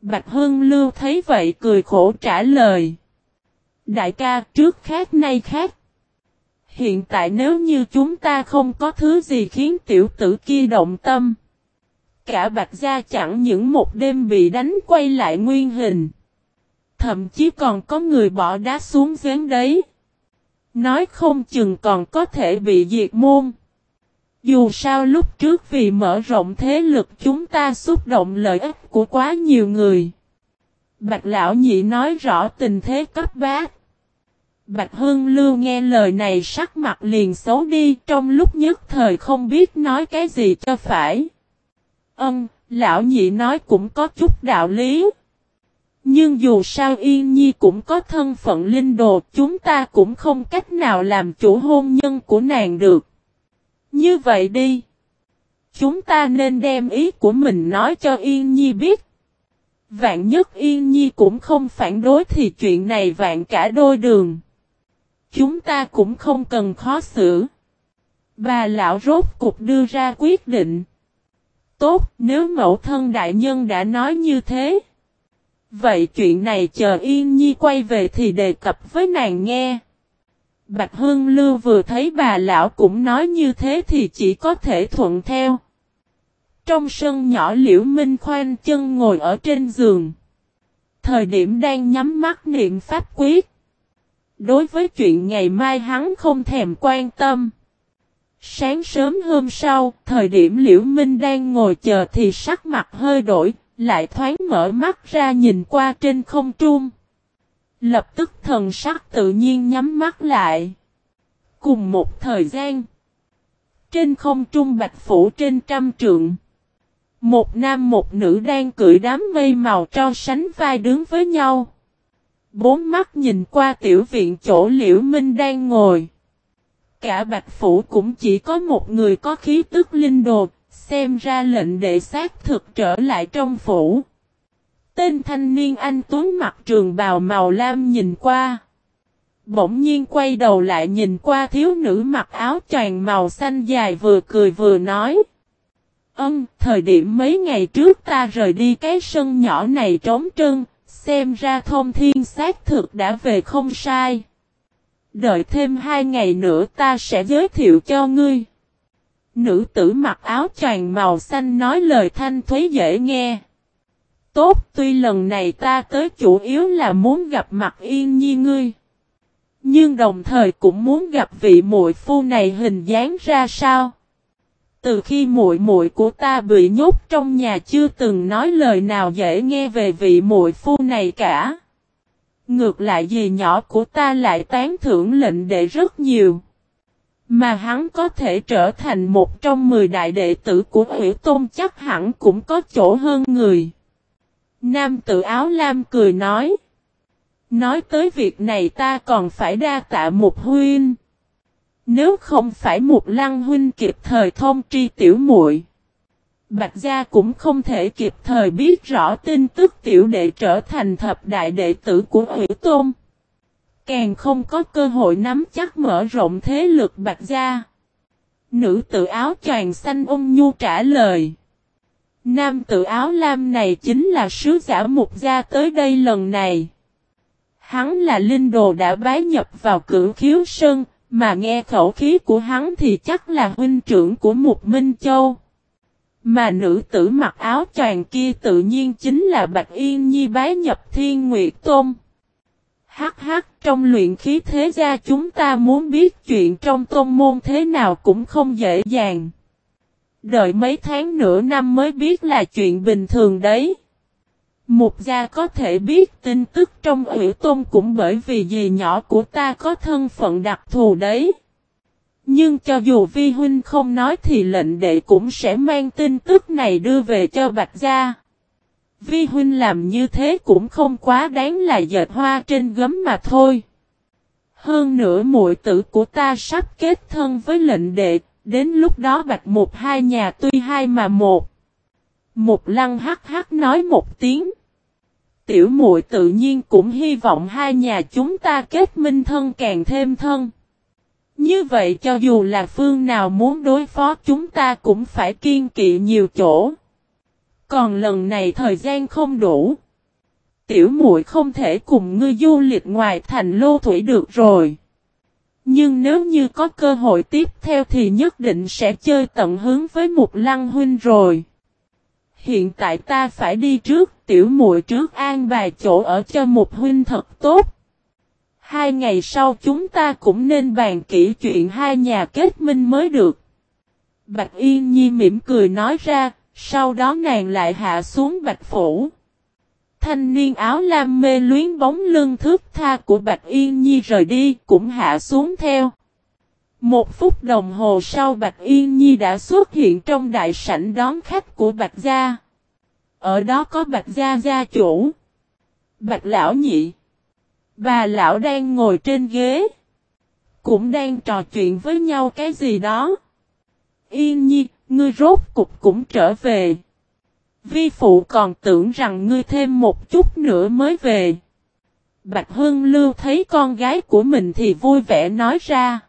Bạch Hưng Lưu thấy vậy cười khổ trả lời. Đại ca, trước khác nay khác. Hiện tại nếu như chúng ta không có thứ gì khiến tiểu tử kia động tâm. Cả Bạch gia chẳng những một đêm bị đánh quay lại nguyên hình. Thậm chí còn có người bỏ đá xuống giếng đấy. Nói không chừng còn có thể bị diệt môn. Dù sao lúc trước vì mở rộng thế lực chúng ta xúc động lợi ích của quá nhiều người. Bạch Lão Nhị nói rõ tình thế cấp bách. Bạch Hưng Lưu nghe lời này sắc mặt liền xấu đi, trong lúc nhất thời không biết nói cái gì cho phải. Lão Nhị nói cũng có chút đạo lý. Nhưng dù sao Yên Nhi cũng có thân phận linh đồ, chúng ta cũng không cách nào làm chủ hôn nhân của nàng được. Như vậy đi. Chúng ta nên đem ý của mình nói cho Yên Nhi biết. Vạn nhất Yên Nhi cũng không phản đối thì chuyện này vạn cả đôi đường. Chúng ta cũng không cần khó xử. Bà lão rốt cục đưa ra quyết định. Tốt, nếu mẫu thân đại nhân đã nói như thế. Vậy chuyện này chờ Yên Nhi quay về thì đề cập với nàng nghe. Bạch Hưng Lưu vừa thấy bà lão cũng nói như thế thì chỉ có thể thuận theo. Trong sân nhỏ Liễu Minh khoanh chân ngồi ở trên giường. Thời điểm đang nhắm mắt niệm pháp quyết. Đối với chuyện ngày mai hắn không thèm quan tâm. Sáng sớm hôm sau, thời điểm Liễu Minh đang ngồi chờ thì sắc mặt hơi đổi, lại thoáng mở mắt ra nhìn qua trên không trung. Lập tức thần sắc tự nhiên nhắm mắt lại. Cùng một thời gian, trên không trung bạch phủ trên trăm trượng. Một nam một nữ đang cưỡi đám mây màu tro sánh vai đứng với nhau. Bốn mắt nhìn qua tiểu viện chỗ Liễu Minh đang ngồi. Cả bạch phủ cũng chỉ có một người có khí tức linh đồ, xem ra lệnh đệ xác thực trở lại trong phủ. Tên thanh niên anh tuấn mặc trường bào màu lam nhìn qua. Bỗng nhiên quay đầu lại nhìn qua thiếu nữ mặc áo choàng màu xanh dài vừa cười vừa nói. Thời điểm mấy ngày trước ta rời đi cái sân nhỏ này trống trơn, xem ra Thông Thiên xác thực đã về không sai. Đợi thêm 2 ngày nữa ta sẽ giới thiệu cho ngươi. Nữ tử mặc áo choàng màu xanh nói lời thanh thuế dễ nghe. Tốt, tuy lần này ta tới chủ yếu là muốn gặp mặt Yên Nhi ngươi. Nhưng đồng thời cũng muốn gặp vị muội phu này hình dáng ra sao. Từ khi muội muội của ta bị nhốt trong nhà chưa từng nói lời nào dễ nghe về vị muội phu này cả. Ngược lại dì nhỏ của ta lại tán thưởng lệnh đệ rất nhiều. Mà hắn có thể trở thành một trong 10 đại đệ tử của Hủy Tôn chắc hẳn cũng có chỗ hơn người. Nam tử áo lam cười nói. Nói tới việc này ta còn phải đa tạ Mục huynh. Nếu không phải Mục Lăng huynh kịp thời thông tri tiểu muội, Bạch gia cũng không thể kịp thời biết rõ tin tức tiểu đệ trở thành thập đại đệ tử của Hủy Tôn. Càng không có cơ hội nắm chắc mở rộng thế lực Bạch gia. Nữ tử áo choàng xanh ôn nhu trả lời. Nam tử áo lam này chính là sứ giả Mục gia tới đây lần này. Hắn là linh đồ đã bái nhập vào Cửu Khiếu Sơn, mà nghe khẩu khí của hắn thì chắc là huynh trưởng của Mục Minh Châu. Mà nữ tử mặc áo choàng kia tự nhiên chính là Bạch Yên Nhi bái nhập Thiên Nguyệt Tôn. Trong luyện khí thế gia chúng ta muốn biết chuyện trong tôn môn thế nào cũng không dễ dàng. Đợi mấy tháng nửa năm mới biết là chuyện bình thường đấy. Mục gia có thể biết tin tức trong Hủy Tôn cũng bởi vì dì nhỏ của ta có thân phận đặc thù đấy. Nhưng cho dù vi huynh không nói thì lệnh đệ cũng sẽ mang tin tức này đưa về cho Bạch gia. Vi huynh làm như thế cũng không quá đáng là dệt hoa trên gấm mà thôi. Hơn nữa muội tử của ta sắp kết thân với lệnh đệ, đến lúc đó Bạch Mục hai nhà tuy hai mà một. Mục Lăng nói một tiếng. Tiểu muội tự nhiên cũng hy vọng hai nhà chúng ta kết minh thân càng thêm thân. Như vậy cho dù là phương nào muốn đối phó chúng ta cũng phải kiên kỵ nhiều chỗ. Còn lần này thời gian không đủ. tiểu muội không thể cùng ngươi du lịch ngoài thành Lô Thủy được rồi. Nhưng nếu như có cơ hội tiếp theo thì nhất định sẽ chơi tận hứng với Mục Lăng huynh rồi. Hiện tại ta phải đi trước, tiểu muội trước an bài chỗ ở cho Mục huynh thật tốt. 2 ngày sau chúng ta cũng nên bàn kỹ chuyện hai nhà kết minh mới được. Bạch Yên Nhi mỉm cười nói ra, sau đó nàng lại hạ xuống Bạch Phủ. Thanh niên áo lam mê luyến bóng lưng thướt tha của Bạch Yên Nhi rời đi, cũng hạ xuống theo. 1 phút đồng hồ sau Bạch Yên Nhi đã xuất hiện trong đại sảnh đón khách của Bạch Gia. Ở đó có Bạch Gia gia chủ, Bạch Lão Nhị. Bà lão đang ngồi trên ghế, cũng đang trò chuyện với nhau cái gì đó. Yên Nhi, ngươi rốt cục cũng trở về. Vi phụ còn tưởng rằng ngươi thêm một chút nữa mới về. Bạch Hưng Lưu thấy con gái của mình thì vui vẻ nói ra.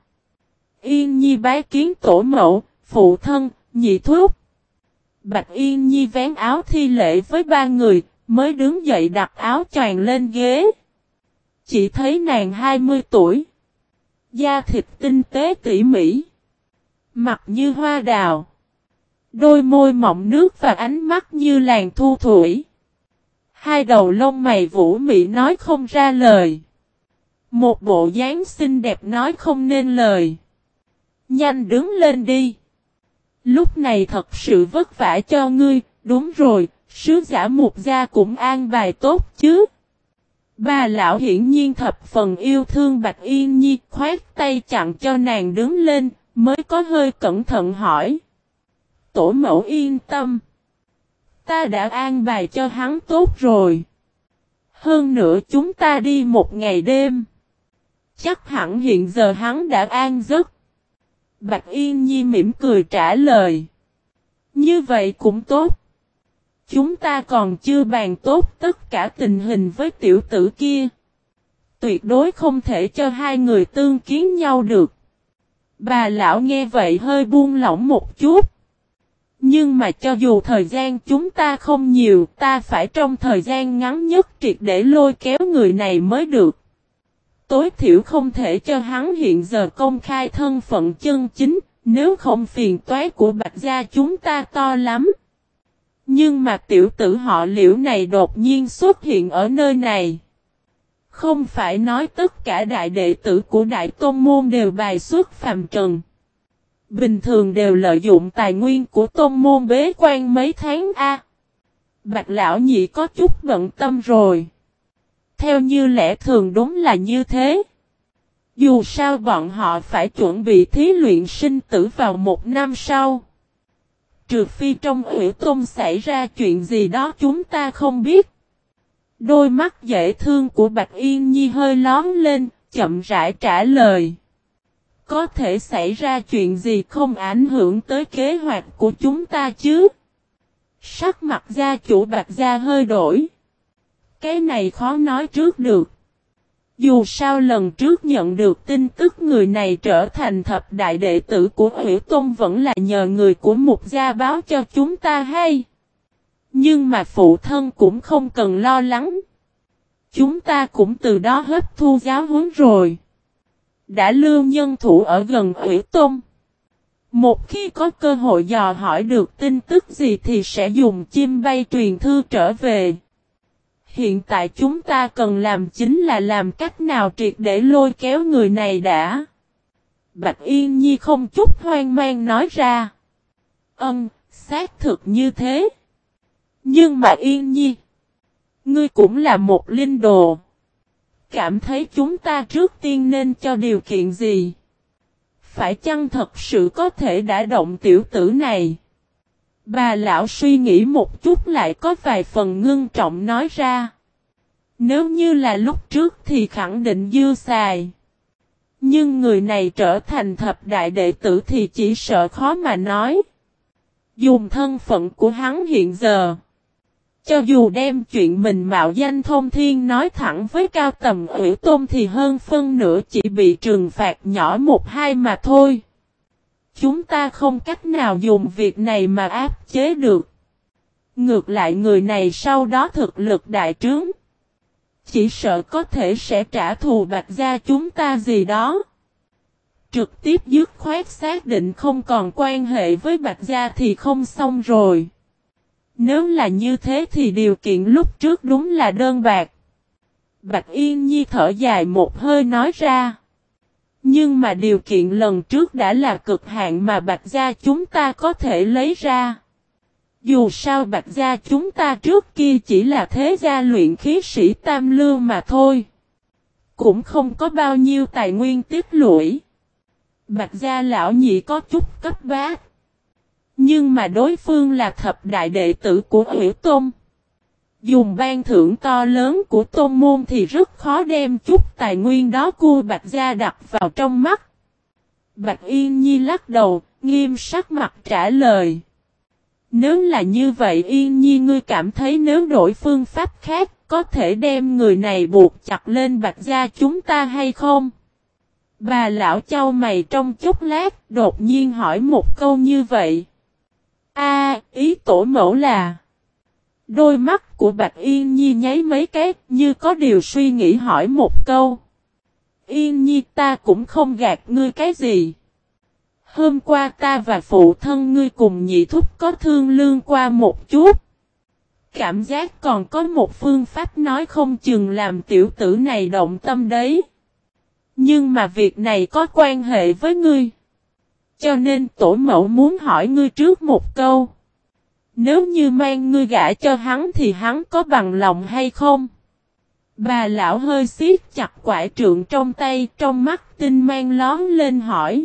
Yên Nhi bái kiến tổ mẫu, phụ thân, nhị thúc. Bạch Yên Nhi vén áo thi lễ với 3 người, mới đứng dậy đặt áo choàng lên ghế. Chỉ thấy nàng 20 tuổi. Da thịt tinh tế tỉ mỉ. Mặt như hoa đào. Đôi môi mọng nước và ánh mắt như làn thu thủy. 2 đầu lông mày vũ mị nói không ra lời. Một bộ dáng xinh đẹp nói không nên lời. Nhanh đứng lên đi. Lúc này thật sự vất vả cho ngươi, đúng rồi, sứ giả Mục Gia cũng an bài tốt chứ. Bà lão hiển nhiên thập phần yêu thương Bạch Yên Nhi, khoát tay chặn cho nàng đứng lên, mới có hơi cẩn thận hỏi. Tổ mẫu yên tâm. Ta đã an bài cho hắn tốt rồi. Hơn nữa chúng ta đi 1 ngày đêm. Chắc hẳn hiện giờ hắn đã an giấc. Bạch Yên Nhi mỉm cười trả lời. Như vậy cũng tốt. Chúng ta còn chưa bàn tốt tất cả tình hình với tiểu tử kia. Tuyệt đối không thể cho 2 người tương kiến nhau được. Bà lão nghe vậy hơi buông lỏng một chút. Nhưng mà cho dù thời gian chúng ta không nhiều, ta phải trong thời gian ngắn nhất triệt để lôi kéo người này mới được. Tối thiểu không thể cho hắn hiện giờ công khai thân phận chân chính, nếu không phiền toái của Bạch Gia chúng ta to lắm. Nhưng mà tiểu tử họ Liễu này đột nhiên xuất hiện ở nơi này. Không phải nói tất cả đại đệ tử của Đại Tôn Môn đều bài xuất phàm trần. Bình thường đều lợi dụng tài nguyên của Tôn Môn bế quan mấy tháng a. Bạch Lão Nhị có chút bận tâm rồi. Theo như lẽ thường đúng là như thế. Dù sao bọn họ phải chuẩn bị thí luyện sinh tử vào 1 năm sau. Trừ phi trong Ủy Tôn xảy ra chuyện gì đó chúng ta không biết. Đôi mắt dễ thương của Bạch Yên Nhi hơi lóm lên, chậm rãi trả lời. Có thể xảy ra chuyện gì không ảnh hưởng tới kế hoạch của chúng ta chứ? Sắc mặt gia chủ Bạch Gia hơi đổi. Cái này khó nói trước được. Dù sao lần trước nhận được tin tức người này trở thành thập đại đệ tử của Ủy Tôn vẫn là nhờ người của Mục Gia báo cho chúng ta hay. Nhưng mà phụ thân cũng không cần lo lắng. Chúng ta cũng từ đó hấp thu giáo huấn rồi. Đã lưu nhân thủ ở gần Ủy Tôn. Một khi có cơ hội dò hỏi được tin tức gì thì sẽ dùng chim bay truyền thư trở về. Hiện tại chúng ta cần làm chính là làm cách nào triệt để lôi kéo người này đã. Bạch Yên Nhi không chút hoang mang nói ra. Xác thực như thế. Nhưng mà Yên Nhi, ngươi cũng là một linh đồ. Cảm thấy chúng ta trước tiên nên cho điều kiện gì? Phải chăng thật sự có thể đả động tiểu tử này? Bà lão suy nghĩ một chút lại có vài phần ngưng trọng nói ra. Nếu như là lúc trước thì khẳng định dư xài. Nhưng người này trở thành thập đại đệ tử thì chỉ sợ khó mà nói. Dùng thân phận của hắn hiện giờ. Cho dù đem chuyện mình mạo danh thông thiên nói thẳng với cao tầm Ủy Tôn thì hơn phân nửa chỉ bị trừng phạt nhỏ 1-2 mà thôi. Chúng ta không cách nào dùng việc này mà áp chế được. Ngược lại người này sau đó thực lực đại trướng. chỉ sợ có thể sẽ trả thù Bạch gia chúng ta gì đó. Trực tiếp dứt khoát xác định không còn quan hệ với Bạch gia thì không xong rồi. Nếu là như thế thì điều kiện lúc trước đúng là đơn bạc. Bạch Yên Nhi thở dài một hơi nói ra. Nhưng mà điều kiện lần trước đã là cực hạn mà Bạch gia chúng ta có thể lấy ra. Dù sao Bạch gia chúng ta trước kia chỉ là thế gia luyện khí sĩ tam lưu mà thôi. Cũng không có bao nhiêu tài nguyên tích lũy. Bạch gia lão nhị có chút cấp bát. Nhưng mà đối phương là thập đại đệ tử của Hủy Tôn. Dùng ban thưởng to lớn của tôn môn thì rất khó đem chút tài nguyên đó của Bạch gia đặt vào trong mắt. Bạch Yên Nhi lắc đầu, nghiêm sắc mặt trả lời. Nếu là như vậy Yên Nhi ngươi cảm thấy nếu đổi phương pháp khác có thể đem người này buộc chặt lên Bạch gia chúng ta hay không? Bà lão chau mày trong chốc lát đột nhiên hỏi một câu như vậy. Ý tổ mẫu là... Đôi mắt của Bạch Yên Nhi nháy mấy cái như có điều suy nghĩ hỏi một câu. Yên Nhi ta cũng không gạt ngươi cái gì. Hôm qua ta và phụ thân ngươi cùng nhị thúc có thương lương qua một chút. Cảm giác còn có một phương pháp nói không chừng làm tiểu tử này động tâm đấy. Nhưng mà việc này có quan hệ với ngươi. Cho nên tổ mẫu muốn hỏi ngươi trước một câu. Nếu như mang ngươi gả cho hắn thì hắn có bằng lòng hay không? Bà lão hơi siết chặt quải trượng trong tay, trong mắt tinh mang lón lên hỏi.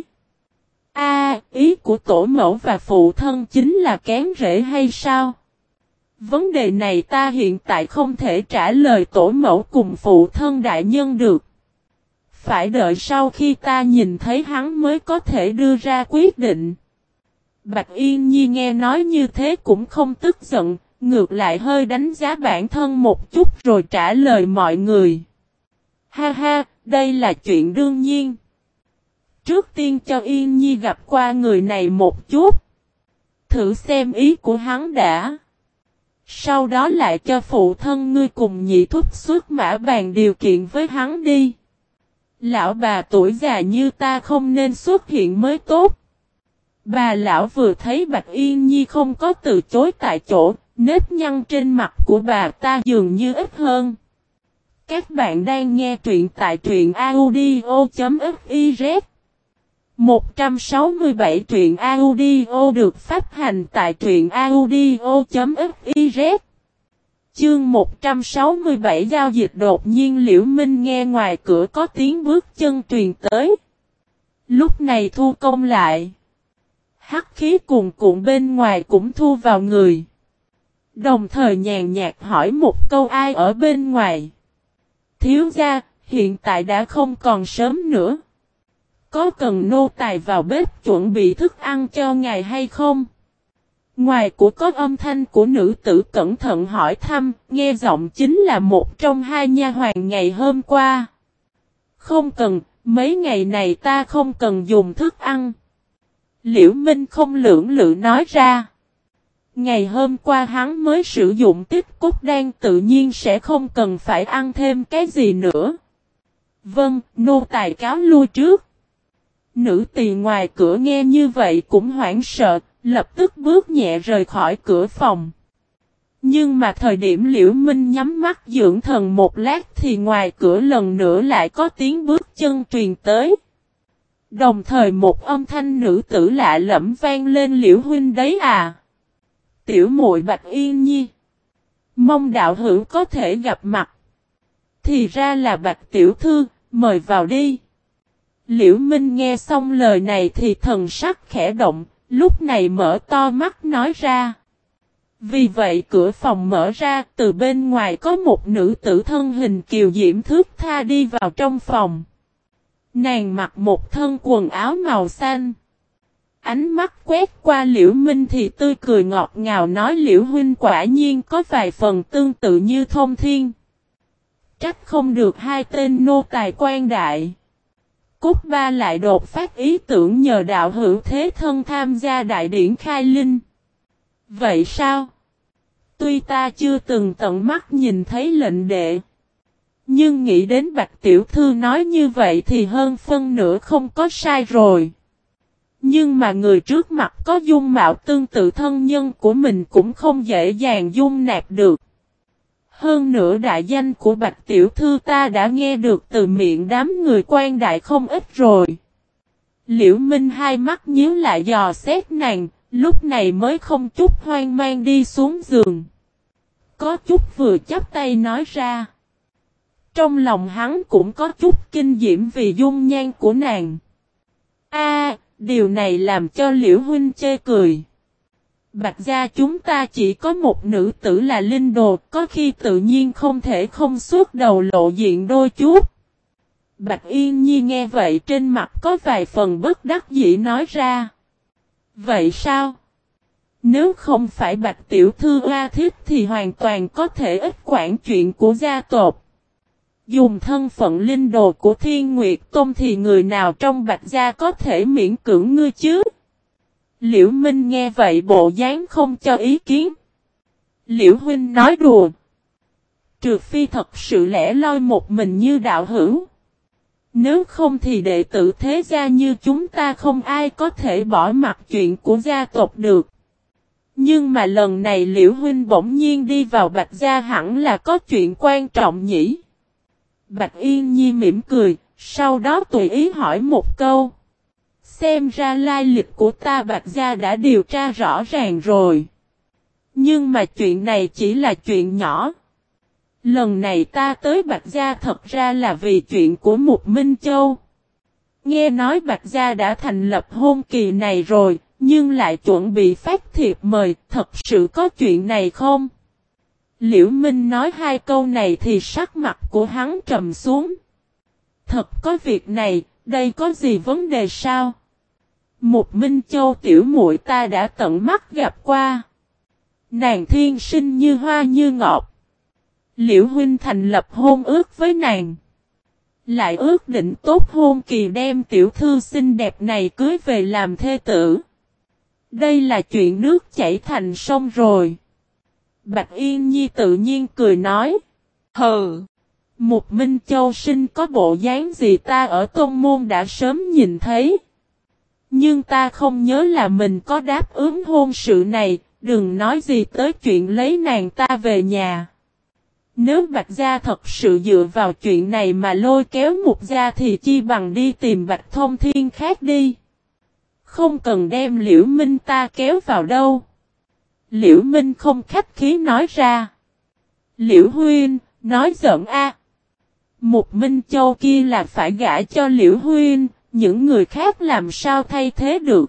Ý của tổ mẫu và phụ thân chính là kén rễ hay sao? Vấn đề này ta hiện tại không thể trả lời tổ mẫu cùng phụ thân đại nhân được. Phải đợi sau khi ta nhìn thấy hắn mới có thể đưa ra quyết định. Bạch Yên Nhi nghe nói như thế cũng không tức giận, ngược lại hơi đánh giá bản thân một chút rồi trả lời mọi người. Ha ha, đây là chuyện đương nhiên. Trước tiên cho Yên Nhi gặp qua người này một chút. Thử xem ý của hắn đã. Sau đó lại cho phụ thân ngươi cùng nhị thúc xuất mã bàn điều kiện với hắn đi. Lão bà tuổi già như ta không nên xuất hiện mới tốt. Bà lão vừa thấy Bạch Yên Nhi không có từ chối tại chỗ, nếp nhăn trên mặt của bà ta dường như ít hơn. Các bạn đang nghe truyện tại truyện audio.fiz 167 truyện audio được phát hành tại truyện audio.fiz. Chương 167 giao dịch đột nhiên Liễu Minh nghe ngoài cửa có tiếng bước chân truyền tới. Lúc này thu công lại. Hắc khí cuồn cuộn bên ngoài cũng thu vào người. Đồng thời nhàn nhạt hỏi một câu ai ở bên ngoài. Thiếu gia, hiện tại đã không còn sớm nữa. Có cần nô tài vào bếp chuẩn bị thức ăn cho ngài hay không? Ngoài của có âm thanh của nữ tử cẩn thận hỏi thăm, nghe giọng chính là một trong hai nha hoàn ngày hôm qua. Không cần, mấy ngày này ta không cần dùng thức ăn. Liễu Minh không lưỡng lự nói ra. Ngày hôm qua hắn mới sử dụng tích cốt đan tự nhiên sẽ không cần phải ăn thêm cái gì nữa. Vâng, nô tài cáo lui trước. Nữ tỳ ngoài cửa nghe như vậy cũng hoảng sợ, lập tức bước nhẹ rời khỏi cửa phòng. Nhưng mà thời điểm Liễu Minh nhắm mắt dưỡng thần một lát thì ngoài cửa lần nữa lại có tiếng bước chân truyền tới. Đồng thời một âm thanh nữ tử lạ lẫm vang lên Liễu huynh đấy à. Tiểu muội Bạch Yên Nhi. Mong đạo hữu có thể gặp mặt. Thì ra là Bạch tiểu thư, mời vào đi. Liễu Minh nghe xong lời này thì thần sắc khẽ động, lúc này mở to mắt nói ra. Vì vậy cửa phòng mở ra, từ bên ngoài có một nữ tử thân hình kiều diễm thướt tha đi vào trong phòng. Nàng mặc một thân quần áo màu xanh. Ánh mắt quét qua Liễu Minh thì tươi cười ngọt ngào nói Liễu huynh quả nhiên có vài phần tương tự như Thông Thiên. Trách không được hai tên nô tài quan đại. Cốt Ba lại đột phát ý tưởng nhờ đạo hữu thế thân tham gia đại điển khai linh. Vậy sao? Tuy ta chưa từng tận mắt nhìn thấy lệnh đệ. Nhưng nghĩ đến Bạch Tiểu Thư nói như vậy thì hơn phân nửa không có sai rồi. Nhưng mà người trước mặt có dung mạo tương tự thân nhân của mình cũng không dễ dàng dung nạp được. Hơn nữa đại danh của Bạch Tiểu Thư ta đã nghe được từ miệng đám người quan đại không ít rồi. Liễu Minh hai mắt nhíu lại dò xét nàng, lúc này mới không chút hoang mang đi xuống giường. Có chút vừa chắp tay nói ra. Trong lòng hắn cũng có chút kinh diễm vì dung nhan của nàng. Điều này làm cho Liễu Huynh chê cười. Bạch gia chúng ta chỉ có một nữ tử là Linh Đồ, có khi tự nhiên không thể không xuất đầu lộ diện đôi chút. Bạch Yên Nhi nghe vậy trên mặt có vài phần bất đắc dĩ nói ra. Vậy sao? Nếu không phải Bạch Tiểu Thư oa thích thì hoàn toàn có thể ít quản chuyện của gia tộc. Dùng thân phận Linh Đồ của Thiên Nguyệt Tôn thì người nào trong Bạch gia có thể miễn cưỡng ngươi chứ? Liễu Minh nghe vậy bộ dáng không cho ý kiến. Liễu Huynh nói đùa. Trừ phi thật sự lẻ loi một mình như đạo hữu. Nếu không thì đệ tử thế gia như chúng ta không ai có thể bỏ mặc chuyện của gia tộc được. Nhưng mà lần này Liễu Huynh bỗng nhiên đi vào Bạch gia hẳn là có chuyện quan trọng nhỉ? Bạch Yên Nhi mỉm cười, sau đó tùy ý hỏi một câu. Xem ra lai lịch của ta Bạch gia đã điều tra rõ ràng rồi. Nhưng mà chuyện này chỉ là chuyện nhỏ. Lần này ta tới Bạch gia thật ra là vì chuyện của Mục Minh Châu. Nghe nói Bạch gia đã thành lập hôn kỳ này rồi, nhưng lại chuẩn bị phát thiệp mời, thật sự có chuyện này không? Liễu Minh nói hai câu này thì sắc mặt của hắn trầm xuống. Thật có việc này, đây có gì vấn đề sao? Mục Minh Châu tiểu muội ta đã tận mắt gặp qua. Nàng thiên sinh như hoa như ngọc. Liễu Huynh thành lập hôn ước với nàng. Lại ước định tốt hôn kỳ đem tiểu thư xinh đẹp này cưới về làm thê tử. Đây là chuyện nước chảy thành sông rồi. Bạch Yên Nhi tự nhiên cười nói. Hừ. Mục Minh Châu sinh có bộ dáng gì ta ở tôn môn đã sớm nhìn thấy. Nhưng ta không nhớ là mình có đáp ứng hôn sự này, đừng nói gì tới chuyện lấy nàng ta về nhà. Nếu Bạch gia thật sự dựa vào chuyện này mà lôi kéo Mục gia thì chi bằng đi tìm Bạch Thông Thiên khác đi. Không cần đem Liễu Minh ta kéo vào đâu. Liễu Minh không khách khí nói ra. Liễu Huynh, nói giỡn a. Mục Minh Châu kia là phải gả cho Liễu Huynh, những người khác làm sao thay thế được.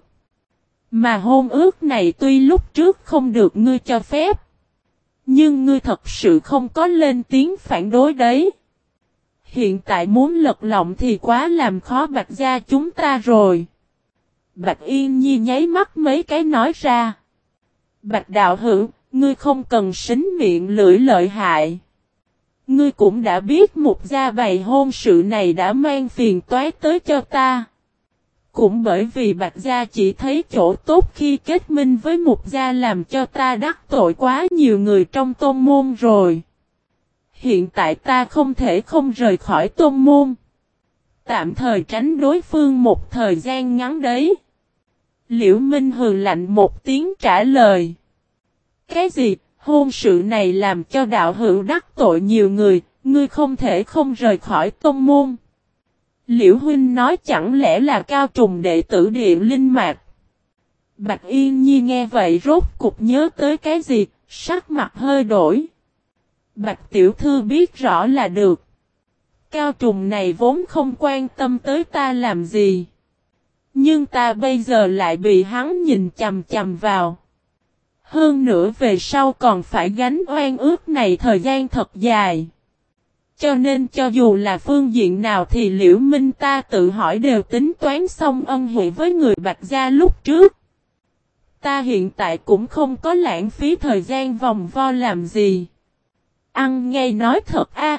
Mà hôn ước này tuy lúc trước không được ngươi cho phép. Nhưng ngươi thật sự không có lên tiếng phản đối đấy. Hiện tại muốn lật lọng thì quá làm khó Bạch gia chúng ta rồi. Bạch Yên Nhi nháy mắt mấy cái nói ra. Bạch đạo hữu, ngươi không cần xính miệng lưỡi lợi hại. Ngươi cũng đã biết Mục gia bày hôn sự này đã mang phiền toái tới cho ta. Cũng bởi vì Bạch gia chỉ thấy chỗ tốt khi kết minh với Mục gia làm cho ta đắc tội quá nhiều người trong tôn môn rồi. Hiện tại ta không thể không rời khỏi tôn môn. Tạm thời tránh đối phương một thời gian ngắn đấy. Liễu Minh hừ lạnh một tiếng trả lời. Cái gì, hôn sự này làm cho đạo hữu đắc tội nhiều người, ngươi không thể không rời khỏi tôn môn. Liễu Huynh nói chẳng lẽ là cao trùng đệ tử Điện Linh Mạc. Bạch Yên Nhi nghe vậy rốt cục nhớ tới cái gì, sắc mặt hơi đổi. Bạch Tiểu Thư biết rõ là được. Cao trùng này vốn không quan tâm tới ta làm gì. Nhưng ta bây giờ lại bị hắn nhìn chằm chằm vào. Hơn nữa về sau còn phải gánh oan ước này thời gian thật dài. Cho nên cho dù là phương diện nào thì Liễu Minh ta tự hỏi đều tính toán xong ân huệ với người Bạch gia lúc trước. Ta hiện tại cũng không có lãng phí thời gian vòng vo làm gì. Ăn ngay nói thật a.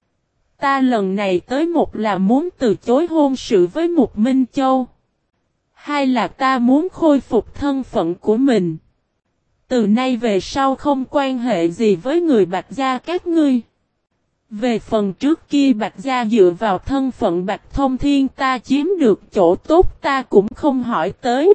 Ta lần này tới một là muốn từ chối hôn sự với Mục Minh Châu. Hai là ta muốn khôi phục thân phận của mình. Từ nay về sau không quan hệ gì với người Bạch gia các ngươi. Về phần trước kia Bạch Gia dựa vào thân phận Bạch Thông Thiên ta chiếm được chỗ tốt ta cũng không hỏi tới.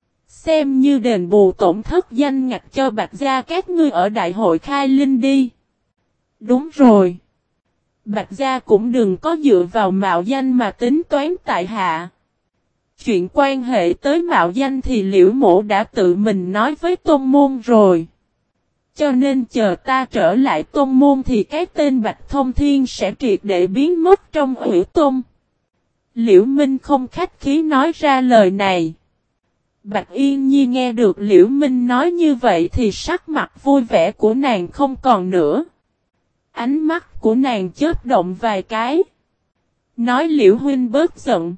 Xem như đền bù tổn thất danh ngạch cho Bạch Gia các ngươi ở đại hội khai linh đi. Đúng rồi. Bạch Gia cũng đừng có dựa vào mạo danh mà tính toán tại hạ. Chuyện quan hệ tới mạo danh thì Liễu Mộ đã tự mình nói với Tôn Môn rồi. Cho nên chờ ta trở lại Tôn Môn thì cái tên Bạch Thông Thiên sẽ triệt để biến mất trong Hủy Tôn. Liễu Minh không khách khí nói ra lời này. Bạch Yên Nhi nghe được Liễu Minh nói như vậy thì sắc mặt vui vẻ của nàng không còn nữa. Ánh mắt của nàng chớp động vài cái. Nói Liễu huynh bớt giận.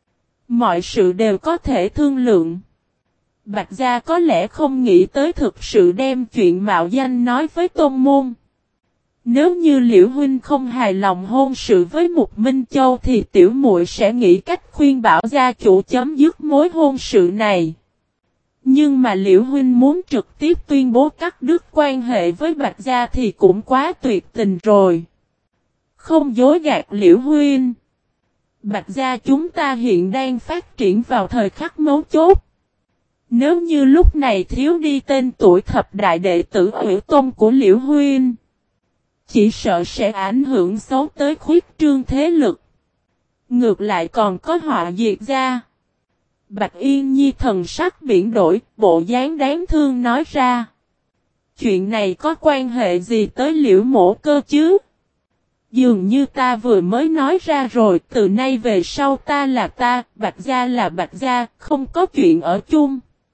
Mọi sự đều có thể thương lượng. Bạch Gia có lẽ không nghĩ tới thực sự đem chuyện mạo danh nói với Tôn Môn. Nếu như Liễu huynh không hài lòng hôn sự với Mục Minh Châu thì tiểu muội sẽ nghĩ cách khuyên bảo gia chủ chấm dứt mối hôn sự này. Nhưng mà Liễu huynh muốn trực tiếp tuyên bố cắt đứt quan hệ với Bạch Gia thì cũng quá tuyệt tình rồi. Không dối gạt Liễu huynh. Bạch Gia chúng ta hiện đang phát triển vào thời khắc mấu chốt. Nếu như lúc này thiếu đi tên tuổi thập đại đệ tử Hủy Tôn của Liễu huynh, chỉ sợ sẽ ảnh hưởng xấu tới khuyết trương thế lực. Ngược lại còn có họa diệt gia. Bạch Yên Nhi thần sắc biển đổi, bộ dáng đáng thương nói ra. Chuyện này có quan hệ gì tới Liễu Mộ cơ chứ? Dường như ta vừa mới nói ra rồi, từ nay về sau ta là ta, Bạch Gia là Bạch Gia, không có chuyện ở chung.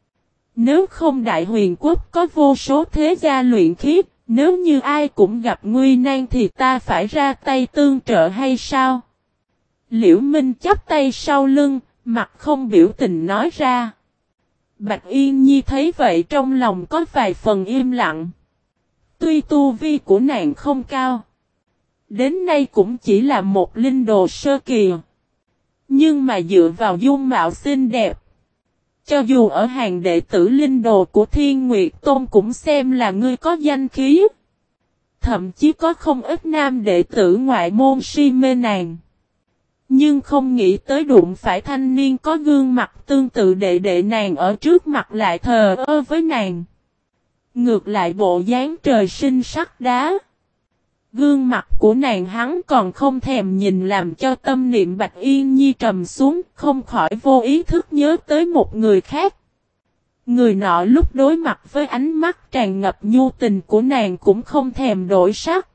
Nếu không Đại Huyền Quốc có vô số thế gia luyện khí, nếu như ai cũng gặp nguy nan thì ta phải ra tay tương trợ hay sao? Liễu Minh chắp tay sau lưng, mặt không biểu tình nói ra. Bạch Yên Nhi thấy vậy trong lòng có vài phần im lặng. Tuy tu vi của nàng không cao, đến nay cũng chỉ là một linh đồ sơ kỳ. Nhưng mà dựa vào dung mạo xinh đẹp, cho dù ở hàng đệ tử linh đồ của Thiên Nguyệt Tôn cũng xem là ngươi có danh khí. Thậm chí có không ít nam đệ tử ngoại môn si mê nàng. Nhưng không nghĩ tới đụng phải thanh niên có gương mặt tương tự đệ đệ nàng ở trước mặt lại thờ ơ với nàng. Ngược lại bộ dáng trời sinh sắc đá. Gương mặt của nàng hắn còn không thèm nhìn làm cho tâm niệm Bạch Yên Nhi trầm xuống, không khỏi vô ý thức nhớ tới một người khác. Người nọ lúc đối mặt với ánh mắt tràn ngập nhu tình của nàng cũng không thèm đổi sắc.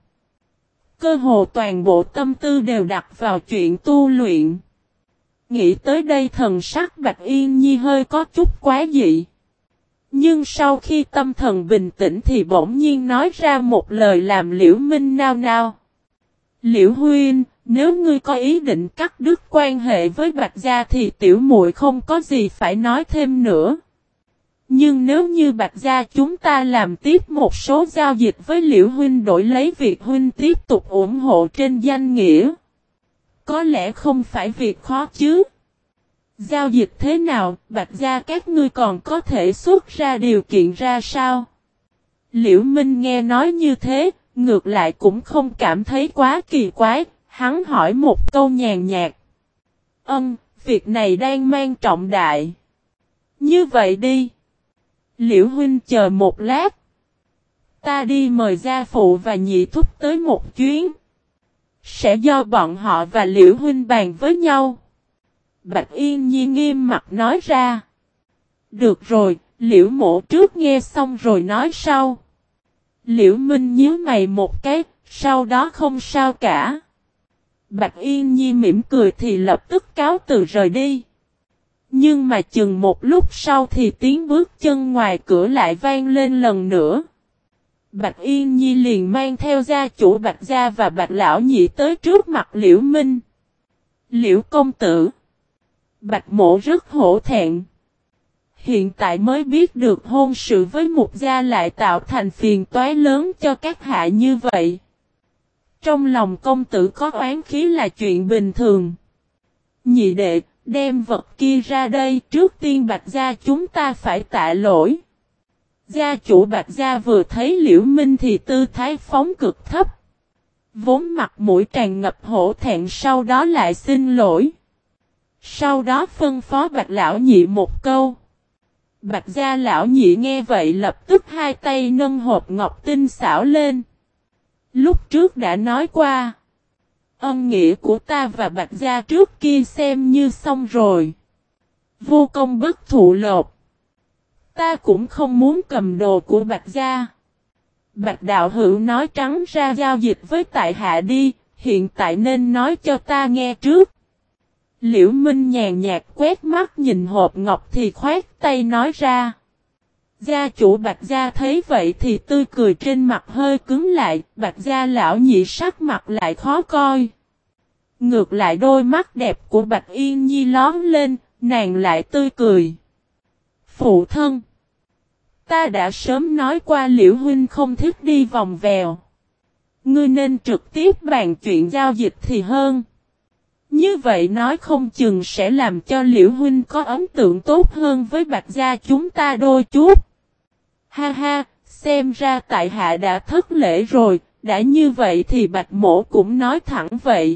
Cơ hồ toàn bộ tâm tư đều đặt vào chuyện tu luyện. Nghĩ tới đây thần sắc Bạch Yên Nhi hơi có chút quá dị. Nhưng sau khi tâm thần bình tĩnh thì bỗng nhiên nói ra một lời làm Liễu Minh nao nao. Liễu huynh, nếu ngươi có ý định cắt đứt quan hệ với Bạch Gia thì tiểu muội không có gì phải nói thêm nữa. Nhưng nếu như Bạch Gia chúng ta làm tiếp một số giao dịch với Liễu huynh đổi lấy việc huynh tiếp tục ủng hộ trên danh nghĩa, có lẽ không phải việc khó chứ. Giao dịch thế nào, Bạch Gia các ngươi còn có thể xuất ra điều kiện ra sao? Liễu Minh nghe nói như thế, ngược lại cũng không cảm thấy quá kỳ quái, hắn hỏi một câu nhàn nhạt. Việc này đang mang trọng đại. Như vậy đi. Liễu huynh chờ một lát. Ta đi mời gia phụ và nhị thúc tới một chuyến. Sẽ do bọn họ và Liễu huynh bàn với nhau. Bạch Yên Nhi nghiêm mặt nói ra. Được rồi, Liễu mộ trước nghe xong rồi nói sau. Liễu Minh nhíu mày một cái, sau đó không sao cả. Bạch Yên Nhi mỉm cười thì lập tức cáo từ rời đi. Nhưng mà chừng một lúc sau thì tiếng bước chân ngoài cửa lại vang lên lần nữa. Bạch Yên Nhi liền mang theo gia chủ Bạch Gia và Bạch Lão Nhị tới trước mặt Liễu Minh. Liễu công tử. Bạch mộ rất hổ thẹn. Hiện tại mới biết được hôn sự với Mục Gia lại tạo thành phiền toái lớn cho các hạ như vậy. Trong lòng công tử có oán khí là chuyện bình thường. Nhị đệ, đem vật kia ra đây, trước tiên Bạch Gia chúng ta phải tạ lỗi. Gia chủ Bạch Gia vừa thấy Liễu Minh thì tư thái phóng cực thấp. Vốn mặt mũi tràn ngập hổ thẹn sau đó lại xin lỗi. Sau đó phân phó Bạch Lão Nhị một câu. Bạch gia Lão Nhị nghe vậy lập tức hai tay nâng hộp ngọc tinh xảo lên. Lúc trước đã nói qua. Ân nghĩa của ta và Bạch gia trước kia xem như xong rồi. Vô công bất thụ lộc. Ta cũng không muốn cầm đồ của Bạch gia. Bạch đạo hữu nói trắng ra giao dịch với tại hạ đi, hiện tại nên nói cho ta nghe trước. Liễu Minh nhàn nhạt quét mắt nhìn hộp ngọc thì khoát tay nói ra. Gia chủ Bạch gia thấy vậy thì tươi cười trên mặt hơi cứng lại, Bạch gia Lão Nhị sắc mặt lại khó coi. Ngược lại đôi mắt đẹp của Bạch Yên Nhi lóm lên, nàng lại tươi cười. Phụ thân! Ta đã sớm nói qua Liễu huynh không thích đi vòng vèo. Ngươi nên trực tiếp bàn chuyện giao dịch thì hơn. Như vậy nói không chừng sẽ làm cho Liễu huynh có ấn tượng tốt hơn với Bạch gia chúng ta đôi chút. Ha ha, xem ra tại hạ đã thất lễ rồi, đã như vậy thì Bạch mỗ cũng nói thẳng vậy.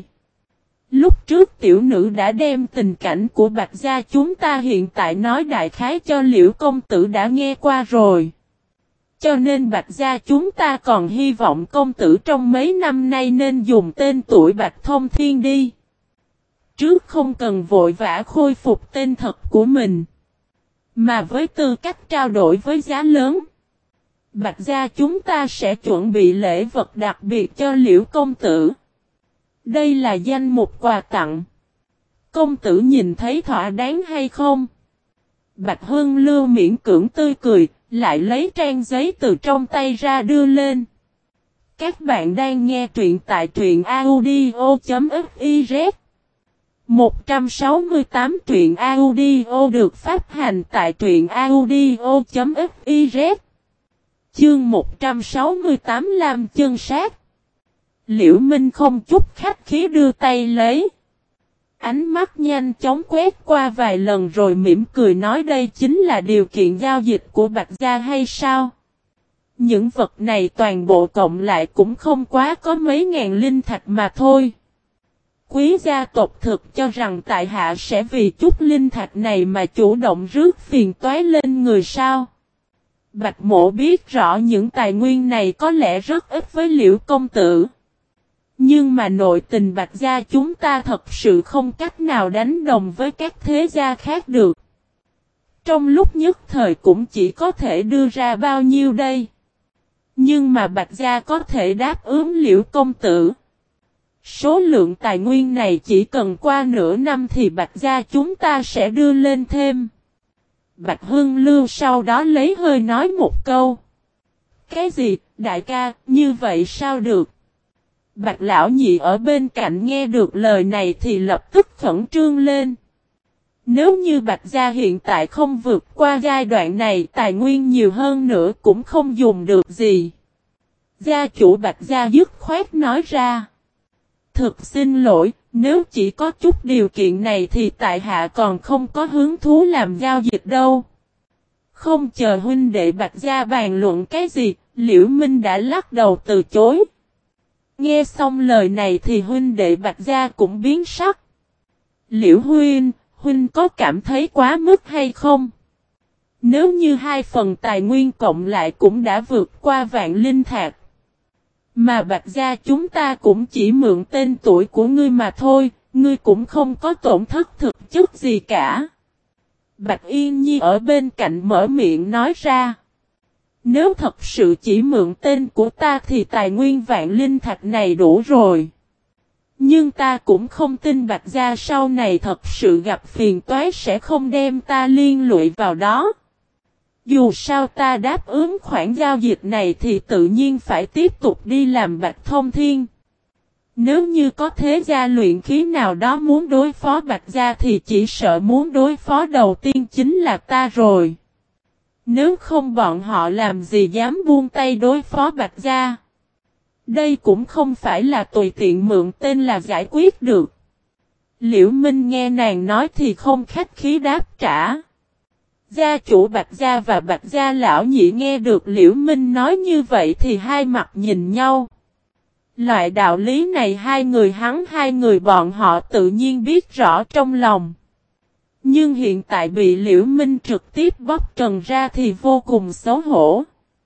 Lúc trước tiểu nữ đã đem tình cảnh của Bạch gia chúng ta hiện tại nói đại khái cho Liễu công tử đã nghe qua rồi. Cho nên Bạch gia chúng ta còn hy vọng công tử trong mấy năm nay nên dùng tên tuổi Bạch Thông Thiên đi. Trước không cần vội vã khôi phục tên thật của mình. Mà với tư cách trao đổi với giá lớn. Bạch gia chúng ta sẽ chuẩn bị lễ vật đặc biệt cho Liễu công tử. Đây là danh mục quà tặng. Công tử nhìn thấy thỏa đáng hay không? Bạch Hưng Lưu miễn cưỡng tươi cười, lại lấy trang giấy từ trong tay ra đưa lên. Các bạn đang nghe truyện tại truyện audio.fiz 168 truyện audio được phát hành tại truyện audio.fiz. Chương 168 Lam chân sát. Liễu Minh không chút khách khí đưa tay lấy. Ánh mắt nhanh chóng quét qua vài lần rồi mỉm cười nói đây chính là điều kiện giao dịch của Bạch gia hay sao? Những vật này toàn bộ cộng lại cũng không quá có mấy ngàn linh thạch mà thôi. Quý gia tộc thực cho rằng tại hạ sẽ vì chút linh thạch này mà chủ động rước phiền toái lên người sao? Bạch mộ biết rõ những tài nguyên này có lẽ rất ít với Liễu công tử. Nhưng mà nội tình Bạch gia chúng ta thật sự không cách nào đánh đồng với các thế gia khác được. Trong lúc nhất thời cũng chỉ có thể đưa ra bao nhiêu đây. Nhưng mà Bạch gia có thể đáp ứng Liễu công tử. Số lượng tài nguyên này chỉ cần qua nửa năm thì Bạch gia chúng ta sẽ đưa lên thêm. Bạch Hưng Lưu sau đó lấy hơi nói một câu. Cái gì, đại ca, như vậy sao được? Bạch Lão Nhị ở bên cạnh nghe được lời này thì lập tức khẩn trương lên. Nếu như Bạch gia hiện tại không vượt qua giai đoạn này, tài nguyên nhiều hơn nữa cũng không dùng được gì. Gia chủ Bạch gia dứt khoát nói ra. Thực xin lỗi, nếu chỉ có chút điều kiện này thì tại hạ còn không có hứng thú làm giao dịch đâu. Không chờ huynh đệ Bạch gia bàn luận cái gì, Liễu Minh đã lắc đầu từ chối. Nghe xong lời này thì huynh đệ Bạch gia cũng biến sắc. Liễu huynh có cảm thấy quá mức hay không? Nếu như hai phần tài nguyên cộng lại cũng đã vượt qua vạn linh thạch. Mà Bạch gia chúng ta cũng chỉ mượn tên tuổi của ngươi mà thôi, ngươi cũng không có tổn thất thực chất gì cả. Bạch Yên Nhi ở bên cạnh mở miệng nói ra. Nếu thật sự chỉ mượn tên của ta thì tài nguyên vạn linh thạch này đủ rồi. Nhưng ta cũng không tin Bạch gia sau này thật sự gặp phiền toái sẽ không đem ta liên lụy vào đó. Dù sao ta đáp ứng khoản giao dịch này thì tự nhiên phải tiếp tục đi làm Bạch Thông Thiên. Nếu như có thế gia luyện khí nào đó muốn đối phó Bạch gia thì chỉ sợ muốn đối phó đầu tiên chính là ta rồi. Nếu không bọn họ làm gì dám buông tay đối phó Bạch gia. Đây cũng không phải là tùy tiện mượn tên là giải quyết được. Liễu Minh nghe nàng nói thì không khách khí đáp trả. Gia chủ Bạch gia và Bạch gia lão nhị nghe được Liễu Minh nói như vậy thì hai mặt nhìn nhau. Loại đạo lý này hai người bọn họ tự nhiên biết rõ trong lòng. Nhưng hiện tại bị Liễu Minh trực tiếp bóc trần ra thì vô cùng xấu hổ.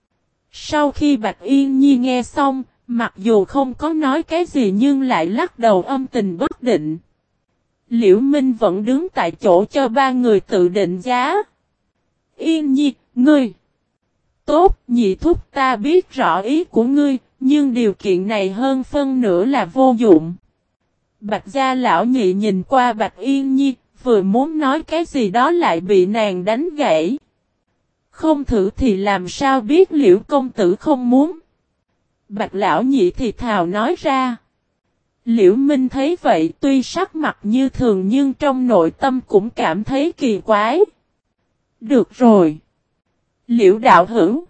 Sau khi Bạch Yên Nhi nghe xong, mặc dù không có nói cái gì nhưng lại lắc đầu âm tình bất định. Liễu Minh vẫn đứng tại chỗ cho ba người tự định giá. Yên Nhi, ngươi. Tốt, nhị thúc ta biết rõ ý của ngươi, nhưng điều kiện này hơn phân nửa là vô dụng. Bạch gia lão nhị nhìn qua Bạch Yên Nhi, vừa muốn nói cái gì đó lại bị nàng đánh gãy. Không thử thì làm sao biết Liễu công tử không muốn. Bạch lão nhị thì thào nói ra. Liễu Minh thấy vậy tuy sắc mặt như thường nhưng trong nội tâm cũng cảm thấy kỳ quái. Được rồi. Liễu đạo hữu.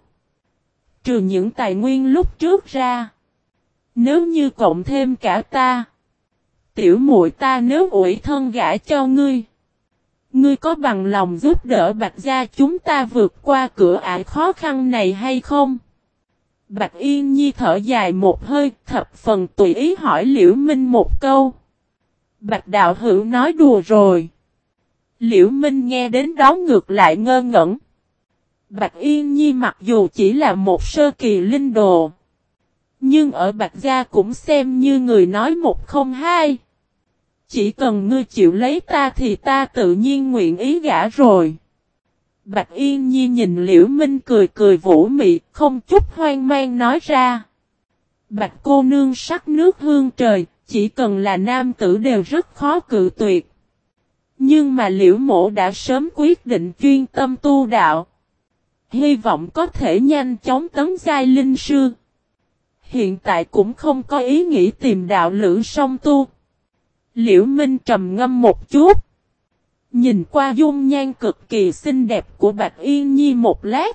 Trừ những tài nguyên lúc trước ra. Nếu như cộng thêm cả ta. Tiểu muội ta nếu ủy thân gả cho ngươi. Ngươi có bằng lòng giúp đỡ Bạch gia chúng ta vượt qua cửa ải khó khăn này hay không? Bạch Yên Nhi thở dài một hơi, thập phần tùy ý hỏi Liễu Minh một câu. Bạch đạo hữu nói đùa rồi. Liễu Minh nghe đến đó ngược lại ngơ ngẩn. Bạch Yên Nhi mặc dù chỉ là một sơ kỳ linh đồ. Nhưng ở Bạch gia cũng xem như người nói một không hai. Chỉ cần ngươi chịu lấy ta thì ta tự nhiên nguyện ý gả rồi. Bạch Yên Nhi nhìn Liễu Minh cười cười vũ mị, không chút hoang mang nói ra. Bạch cô nương sắc nước hương trời, chỉ cần là nam tử đều rất khó cự tuyệt. Nhưng mà Liễu mộ đã sớm quyết định chuyên tâm tu đạo. Hy vọng có thể nhanh chóng tấn giai linh sư. Hiện tại cũng không có ý nghĩ tìm đạo lữ song tu. Liễu Minh trầm ngâm một chút. Nhìn qua dung nhan cực kỳ xinh đẹp của Bạch Yên Nhi một lát.